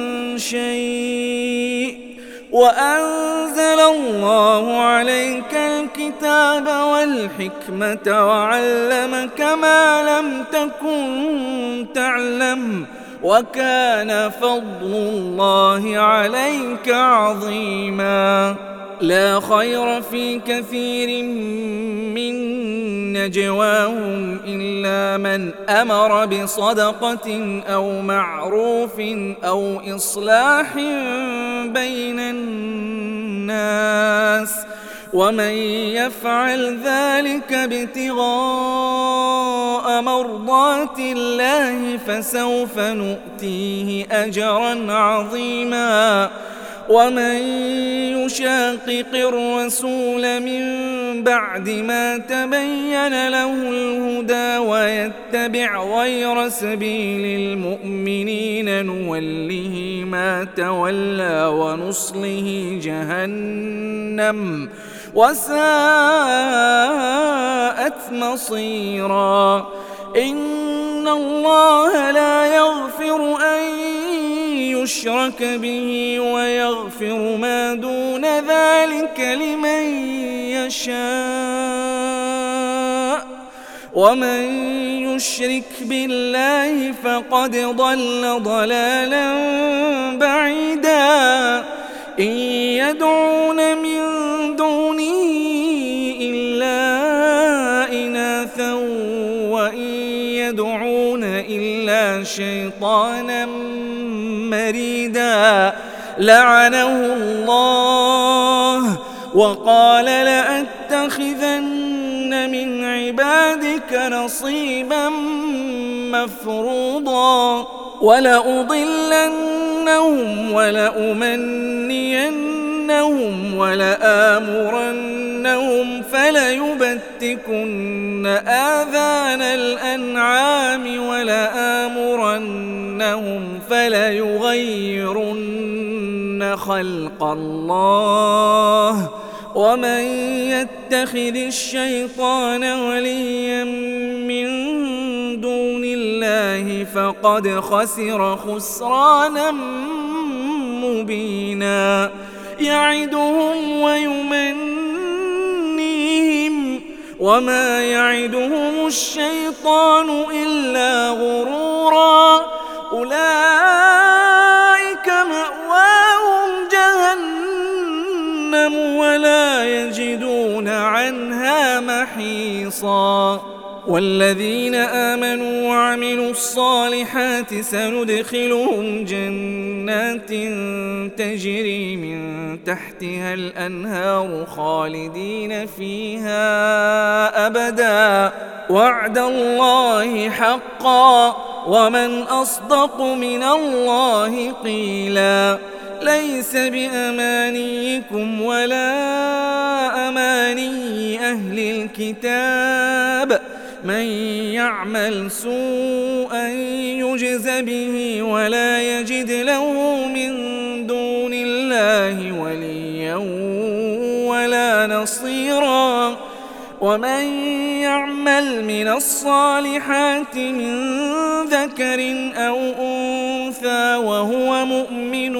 شيء. وأنزل الله عليك الكتاب والحكمة وعلمك ما لم تكن تعلم وكان فضل الله عليك عظيما. لا خير في كثير من نجواهم إلا من أمر بصدقة أو معروف أو إصلاح بين الناس ومن يفعل ذلك ابتغاء مرضات الله فسوف نؤتيه أجرا عظيما. ومن يشاقق الرسول من بعد ما تبين له الهدى ويتبع غير سبيل المؤمنين نوله ما تولى ونصله جهنم وساءت مصيرا. إن الله لا يغفر أن يشرك به ويغفر ما دون ذلك لمن يشاء ومن يشرك بالله فقد ضل ضلالا بعيدا. إن يدعون من دونه إلا إناثا وإن يدعون إلا شيطانا مريدا لعنه الله وقال لأتخذن من عبادك نصيبا مفروضا ولأضلنهم ولأمنينهم ولآمرنهم فليبتكن آذان الأنعام ولآمرنهم فليغيرن خلق الله ومن يتخذ الشيطان وليا من دون الله فقد خسر خسرانا مبينا يعدهم ويمنيهم وما يعدهم الشيطان إلا غرورا أولئك مأواهم جهنم ولا يجدون عنها محيصا والذين آمنوا وعملوا الصالحات سندخلهم جنات تجري من تحتها الأنهار خالدين فيها أبدا وعد الله حقا ومن أصدق من الله قيلا ليس بأمانيكم ولا أماني أهل الكتاب من يعمل سوءا يجز به ولا يجد له من دون الله وليا ولا نصيرا ومن يعمل من الصالحات من ذكر أو أنثى وهو مؤمن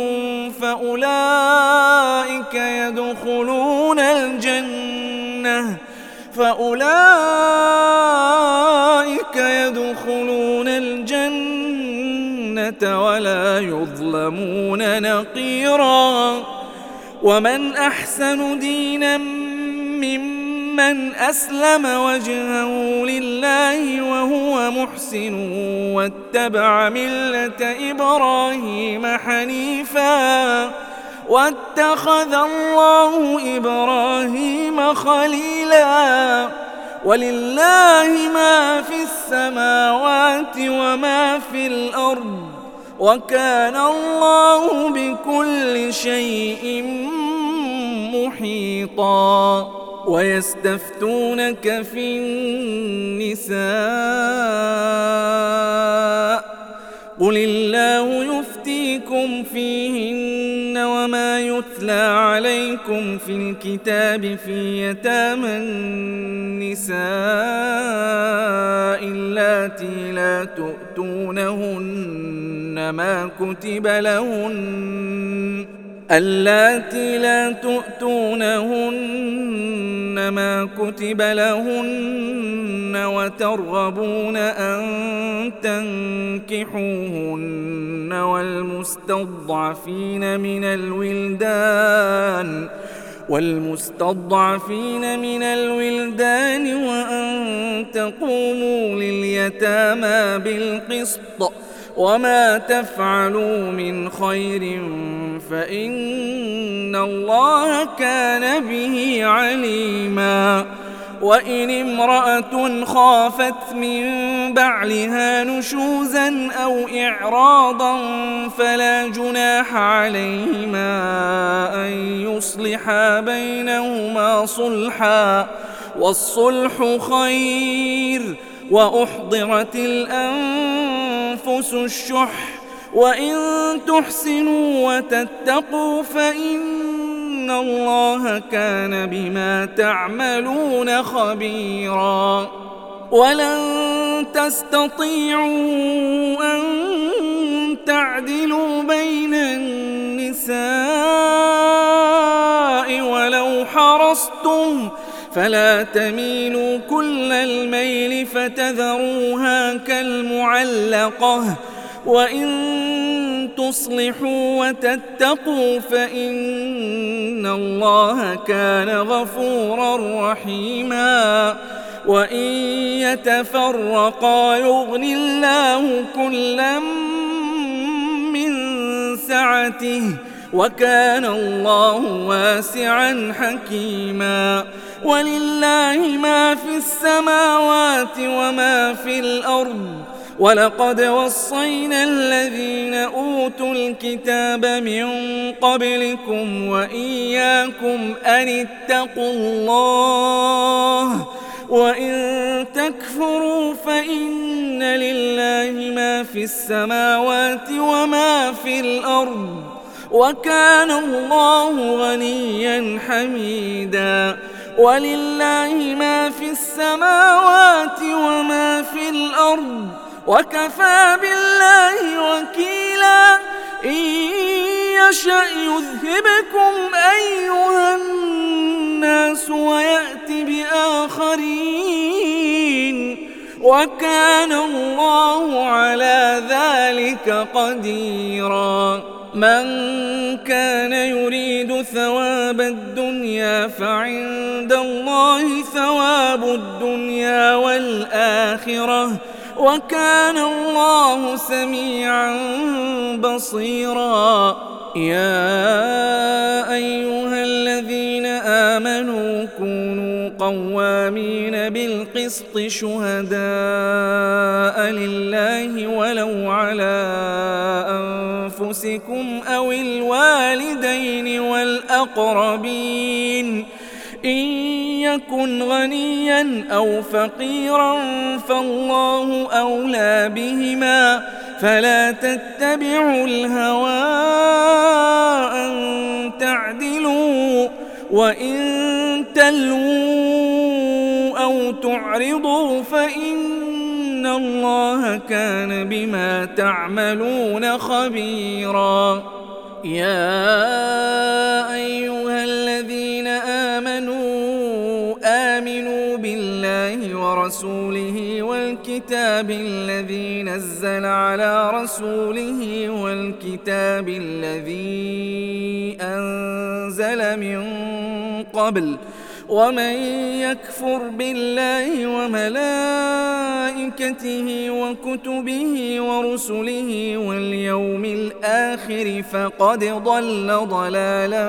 فأولئك يدخلون الجنة فأولئك يدخلون الجنة ولا يظلمون نقيرا ومن أحسن دينا ممن أسلم وجهه لله وهو محسن واتبع ملة إبراهيم حنيفا واتخذ الله إبراهيم خليلا ولله ما في السماوات وما في الأرض وكان الله بكل شيء محيطا ويستفتونك في النساء قل الله يفتيكم فيهن وما يتلى عليكم في الكتاب في يتامى النساء اللاتي لا تؤتونهن ما كتب لهن اللاتي لا تؤتونهن ما كتب لهن وترغبون أن تنكحوهن والمستضعفين من الولدان والمستضعفين من الولدان وأن تقوموا لليتامى بالقسط وما تفعلوا من خير فإن الله كان به عليما وإن امرأة خافت من بعلها نشوزا أو إعراضا فلا جناح عليهما أن يصلحا بينهما صلحا والصلح خير وأحضرت الأنفس الشح وإن تحسنوا وتتقوا فإن الله كان بما تعملون خبيرا ولن تستطيعوا أن تعدلوا بين النساء ولو حرصتم فلا تميلوا كل الميل فتذروها كالمعلقة وإن تصلحوا وتتقوا فإن الله كان غفورا رحيما وإن يتفرقا يغن الله كلا من سعته وكان الله واسعا حكيما ولله ما في السماوات وما في الأرض ولقد وصينا الذين أوتوا الكتاب من قبلكم وإياكم أن اتقوا الله وإن تكفروا فإن لله ما في السماوات وما في الأرض وكان الله غنيا حميدا ولله ما في السماوات وما في الأرض وكفى بالله وكيلا إن يشأ يذهبكم أيها الناس ويأت بآخرين وكان الله على ذلك قديرا من كان يريد ثواب الدنيا فعند الله ثواب الدنيا والآخرة وكان الله سميعا بصيرا يا أيها الذين آمنوا كونوا قوامين بالقسط شهداء لله ولو على أنفسكم أو الوالدين والأقربين إن يكن غنيا أو فقيرا فالله أولى بهما فلا تتبعوا الهوى أن تعدلوا وإن تلووا أو تعرضوا فإن الله كان بما تعملون خبيرا يا أيها الذين آمنوا آمنوا بالله ورسوله والكتاب الذي نزل على رسوله والكتاب الذي أنزل من قبل ومن يكفر بالله وملائكته وكتبه ورسله واليوم الآخر فقد ضل ضلالا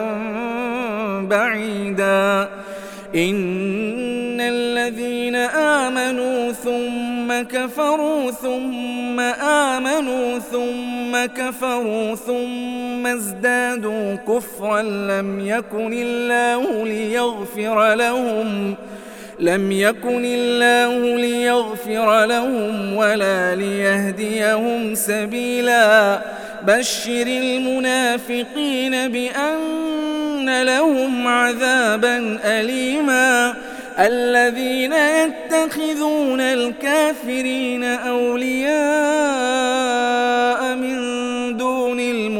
بعيدا إن الذين آمنوا ثم كفروا ثم آمنوا ثم كفروا ثم ازدادوا كفرا لم يكن الله ليغفر لهم لم يكن الله ليغفر لهم ولا ليهديهم سبيلا بشر المنافقين بأن لهم عذابا أليما الذين يتخذون الكافرين أولياء من دون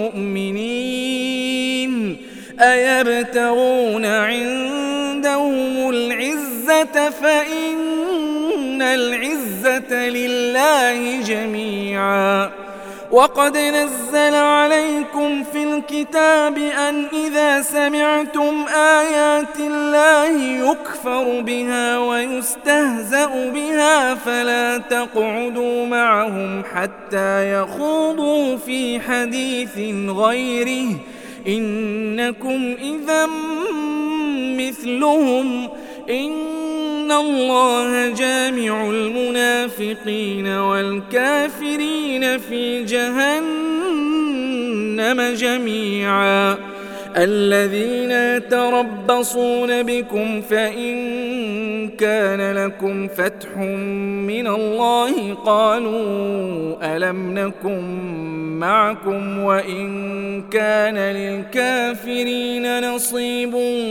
المؤمنين أيبتغون عندهم العزة فإن العزة لله جميعا وقد نزل عليكم في الكتاب أن إذا سمعتم آيات الله يكفر بها ويستهزأ بها فلا تقعدوا معهم حتى يخوضوا في حديث غيره إنكم إذا مثلهم إن الله جامع المنافقين والكافرين في جهنم جميعا الذين يتربصون بكم فإن كان لكم فتح من الله قالوا ألم نكن معكم وإن كان للكافرين نصيب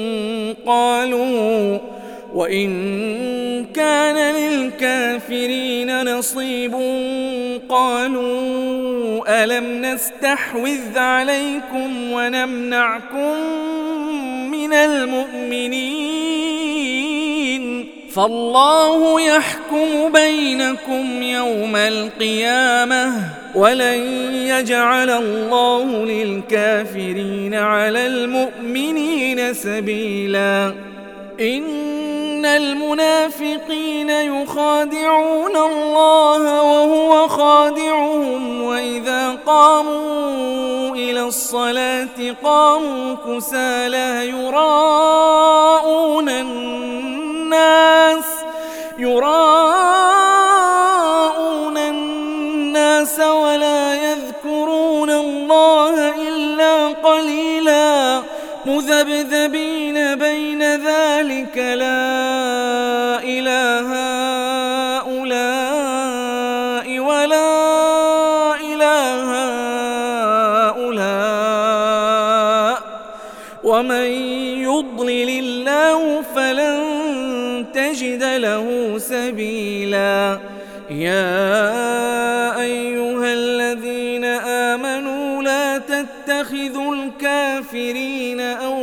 قالوا وإن كان للكافرين نصيب قالوا ألم نستحوذ عليكم ونمنعكم من المؤمنين فالله يحكم بينكم يوم القيامة ولن يجعل الله للكافرين على المؤمنين سبيلا إن إن المنافقين يخادعون الله وهو خادعهم وإذا قاموا إلى الصلاة قاموا كسالى يراءون الناس يراءون الناس ولا يذكرون الله إلا قليلا مذبذبين بين ذلك لا إله هؤلاء ولا إله هؤلاء ومن يضلل الله فلن تجد له سبيلا. يا أيها الذين آمنوا لا تتخذوا الكافرين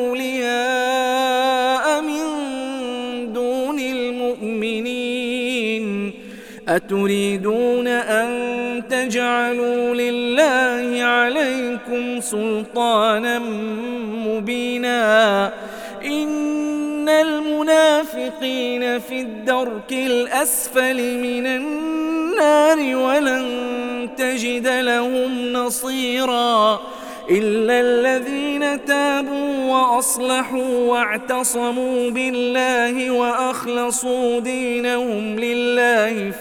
أولياء من دون المؤمنين أتريدون أن تجعلوا لله عليكم سلطانا مبينا إن المنافقين في الدرك الأسفل من النار ولن تجد لهم نصيرا إلا الذين تابوا وأصلحوا واعتصموا بالله وأخلصوا دينهم لله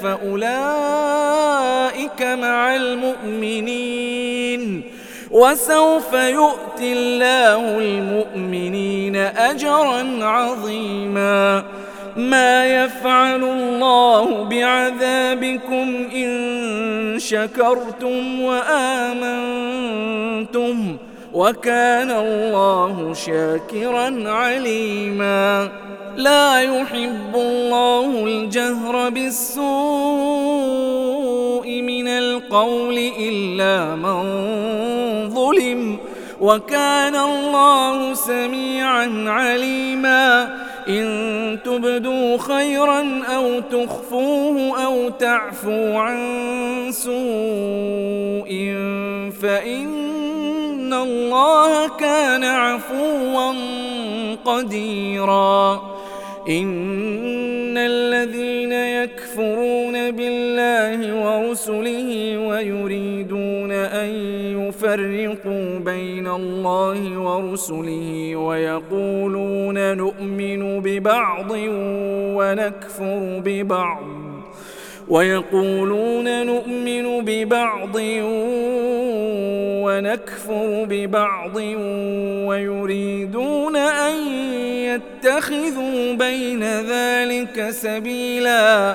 فأولئك مع المؤمنين وسوف يؤتي الله المؤمنين أجرا عظيما. ما يفعل الله بعذابكم إن شكرتم وآمنتم وكان الله شاكرا عليما. لا يحب الله الجهر بالسوء من القول إلا من ظلم وكان الله سميعا عليما. إن تبدوا خيرا أو تخفوه أو تعفوا عن سوء فإن الله كان عفوا قديرا. إن الذين يكفرون بالله ورسله ويريدون أن يفرقوا بين الله ورسله ويقولون نؤمن ببعض ونكفر ببعض ويقولون نؤمن ببعض ونكفر ببعض ويريدون أن يتخذوا بين ذلك سبيلا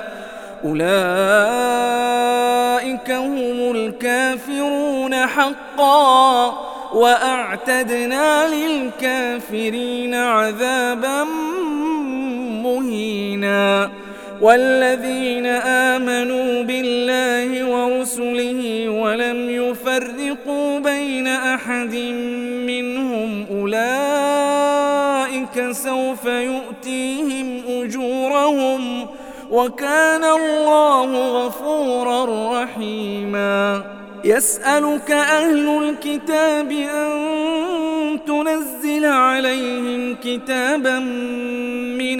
أولئك هم الكافرون حقا وأعتدنا للكافرين عذابا مهينا. والذين آمنوا بالله ورسله ولم يفرقوا بين أحد منهم أولئك سوف يؤتيهم أجورهم وكان الله غفورا رحيما. يسألك أهل الكتاب أن تنزل عليهم كتابا من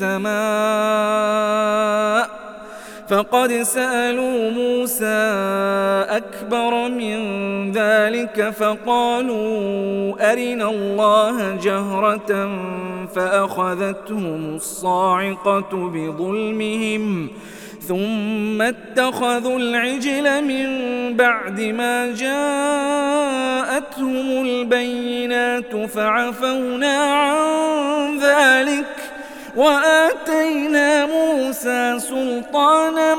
السماء فقد سألوا موسى أكبر من ذلك فقالوا أرنا الله جهرة فأخذتهم الصاعقة بظلمهم ثم اتخذوا العجل من بعد ما جاءتهم البينات فعفونا عن ذلك وآتينا موسى سلطانا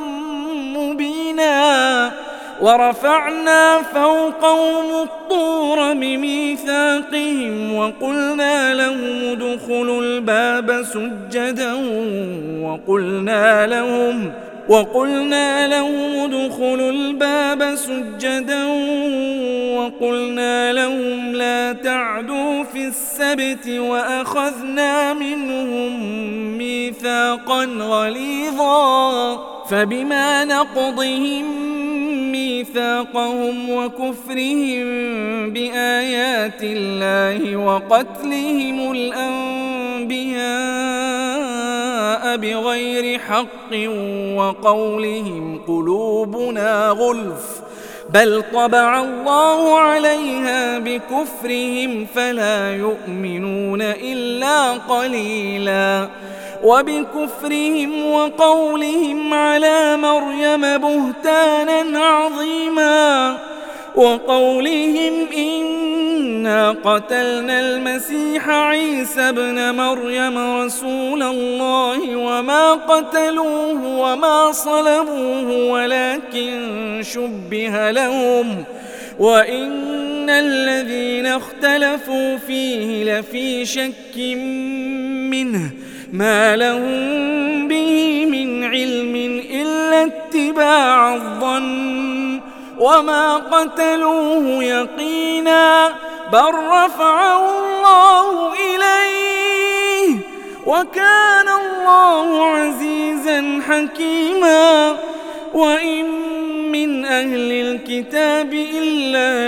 مبينا ورفعنا فوقهم الطور بميثاقهم وقلنا لهم ادخلوا الباب سجدا وقلنا لهم وقلنا لهم ادخلوا الباب سجدا وقلنا لهم لا تعدوا في السبت وأخذنا منهم ميثاقا غليظا فبما نقضهم ميثاقهم وكفرهم بآيات الله وقتلهم الأنبياء بغير حق وقولهم قلوبنا غلف بل طبع الله عليها بكفرهم فلا يؤمنون إلا قليلا وبكفرهم وقولهم على مريم بهتانا عظيما وقولهم إنا قتلنا المسيح عيسى ابن مريم رسول الله وما قتلوه وما صلبوه ولكن شبه لهم وإن الذين اختلفوا فيه لفي شك منه ما لهم به من علم إلا اتباع الظن وما قتلوه يقينا بل رفعه الله إليه وكان الله عزيزا حكيما وإن من أهل الكتاب إلا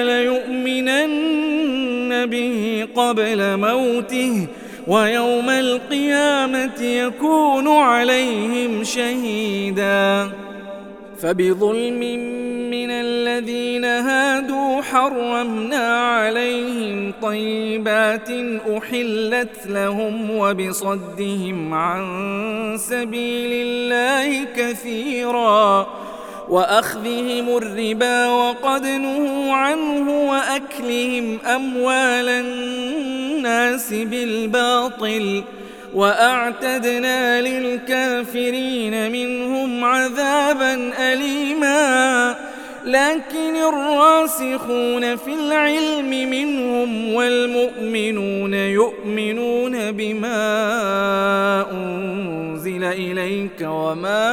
ليؤمنن به قبل موته ويوم القيامة يكون عليهم شهيدا فبظلم من الذين هادوا حرمنا عليهم طيبات أحلت لهم وبصدهم عن سبيل الله كثيرا وأخذهم الربا وقد نهوا عنه وأكلهم أموال الناس بالباطل وأعتدنا للكافرين منهم عذابا أليما لكن الراسخون في العلم منهم والمؤمنون يؤمنون بما أنزل إليك وما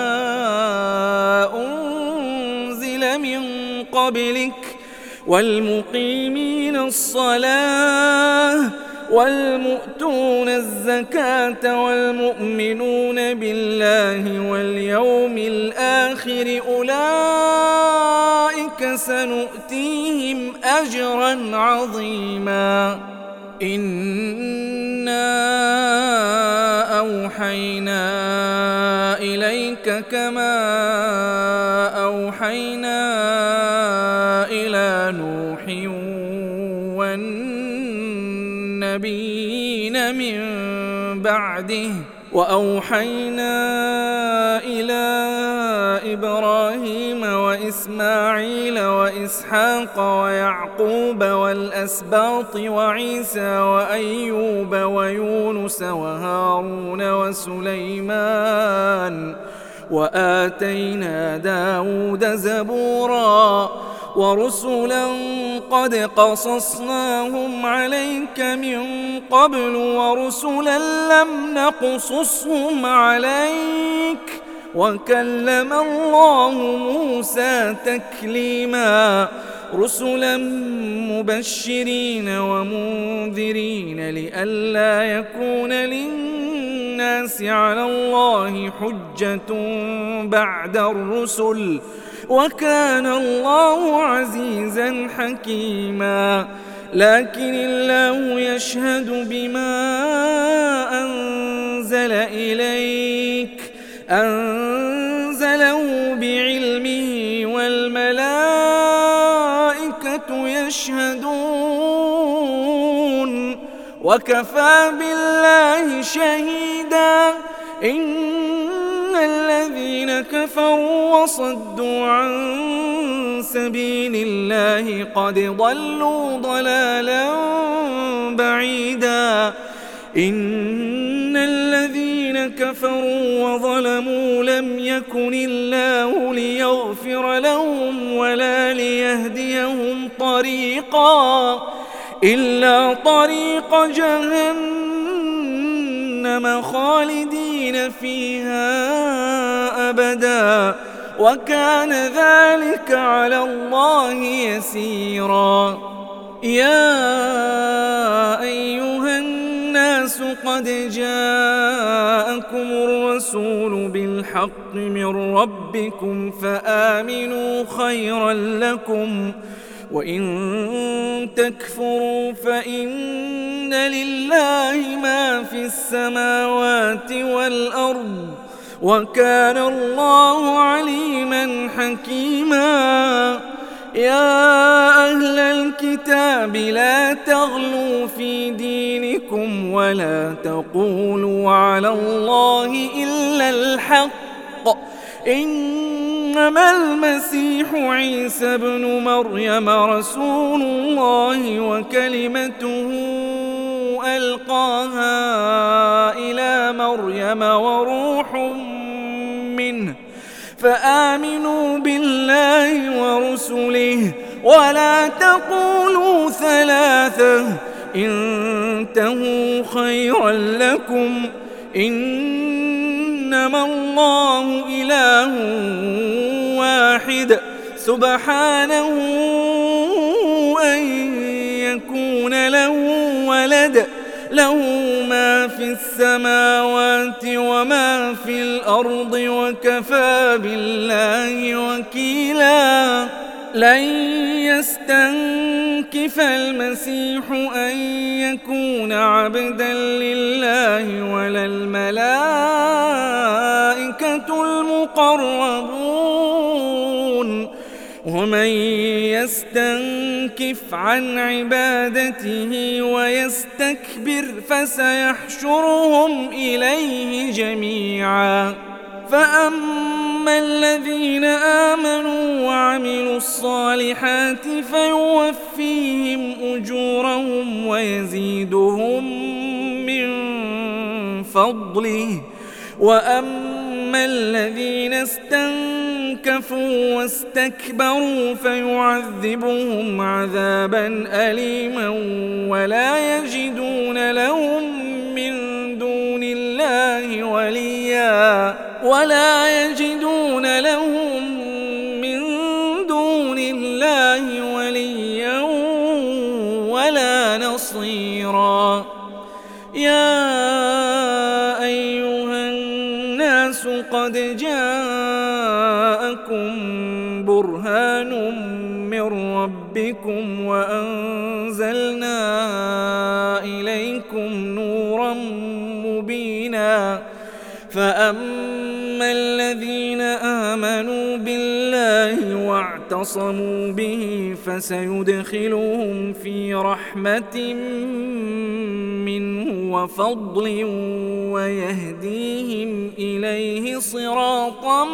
أنزل من قبلك والمقيمين الصلاة والمؤتون الزكاة والمؤمنون بالله واليوم الآخر أولئك سنؤتيهم أجرا عظيما إنا أوحينا إليك كما أوحينا إلى نوح والنبيين من بعده وأوحينا إلى إبراهيم وإسماعيل وإسحاق ويعقوب والأسباط وعيسى وأيوب ويونس وهارون وسليمان وآتينا داود زبورا ورسلا قد قصصناهم عليك من قبل ورسلا لم نقصصهم عليك وكلم الله موسى تكليما رسلا مبشرين ومنذرين لئلا يكون للناس على الله حجة بعد الرسل وكان الله عزيزا حكيما لكن الله يشهد بما أنزل إليك أنزله بعلمه والملائكة يشهدون وكفى بالله شهيدا إن الذين كفروا وصدوا عن سبيل الله قد ضلوا ضلالا بعيدا إن الذين كفروا وظلموا لم يكن الله ليغفر لهم ولا ليهديهم طريقا إلا طريق جهنم خالدين فيها أبدا وكان ذلك على الله يسيرا يا أيها الناس قد جاءكم الرسول بالحق من ربكم فآمنوا خيرا لكم وإن تكفروا فإن لله ما في السماوات والأرض وكان الله عليما حكيما. يا أهل الكتاب لا تغلوا في دينكم ولا تقولوا على الله إلا الحق، إنما المسيح عيسى ابن مريم رسول الله وكلمته ألقاها إلى مريم وروح منه، فآمنوا بالله ورسله ولا تقولوا ثلاثة، انتهوا خيرا لكم، إنما الله إله واحد سبحانه أن يكون له ولد، له ما في السماوات وما في الأرض وكفى بالله وكيلا. لن يستنكف المسيح أن يكون عبدا لله ولا الملائكة المقربون، ومن يستنكف عن عبادته ويستكبر فسيحشرهم إليه جميعا. فأما الذين آمنوا وعملوا الصالحات فيوفيهم أجورهم ويزيدهم من فضله، وأما الذين استنكفوا واستكبروا فيعذبهم عذابا أليما ولا يجدون لهم من دون الله وليا ولا يجدون لهم من دون الله وليا ولا نصيرا. يا أيها الناس قد جاءكم برهان من ربكم وأنزلنا إليكم نورا مبينا. فأما الذين آمنوا بالله واعتصموا به فسيدخلهم في رحمة منه وفضل ويهديهم إليه صراطا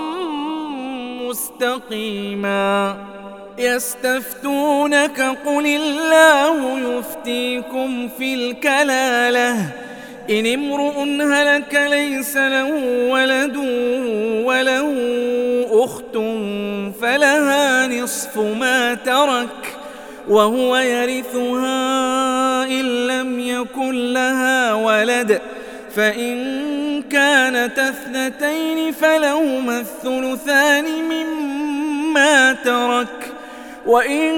مستقيما. يستفتونك قل الله يفتيكم في الكلالة، إن امرؤ هلك ليس له ولد وله أخت فلها نصف ما ترك وهو يرثها إن لم يكن لها ولد، فإن كانت اثنتين فلهما الثلثان مما ترك، وإن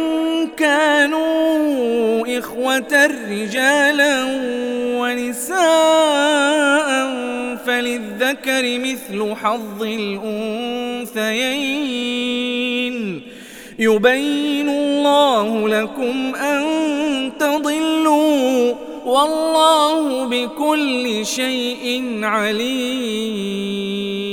كانوا إخوة رجالا ونساء فللذكر مثل حظ الأنثيين. يبين الله لكم أن تضلوا والله بكل شيء عليم.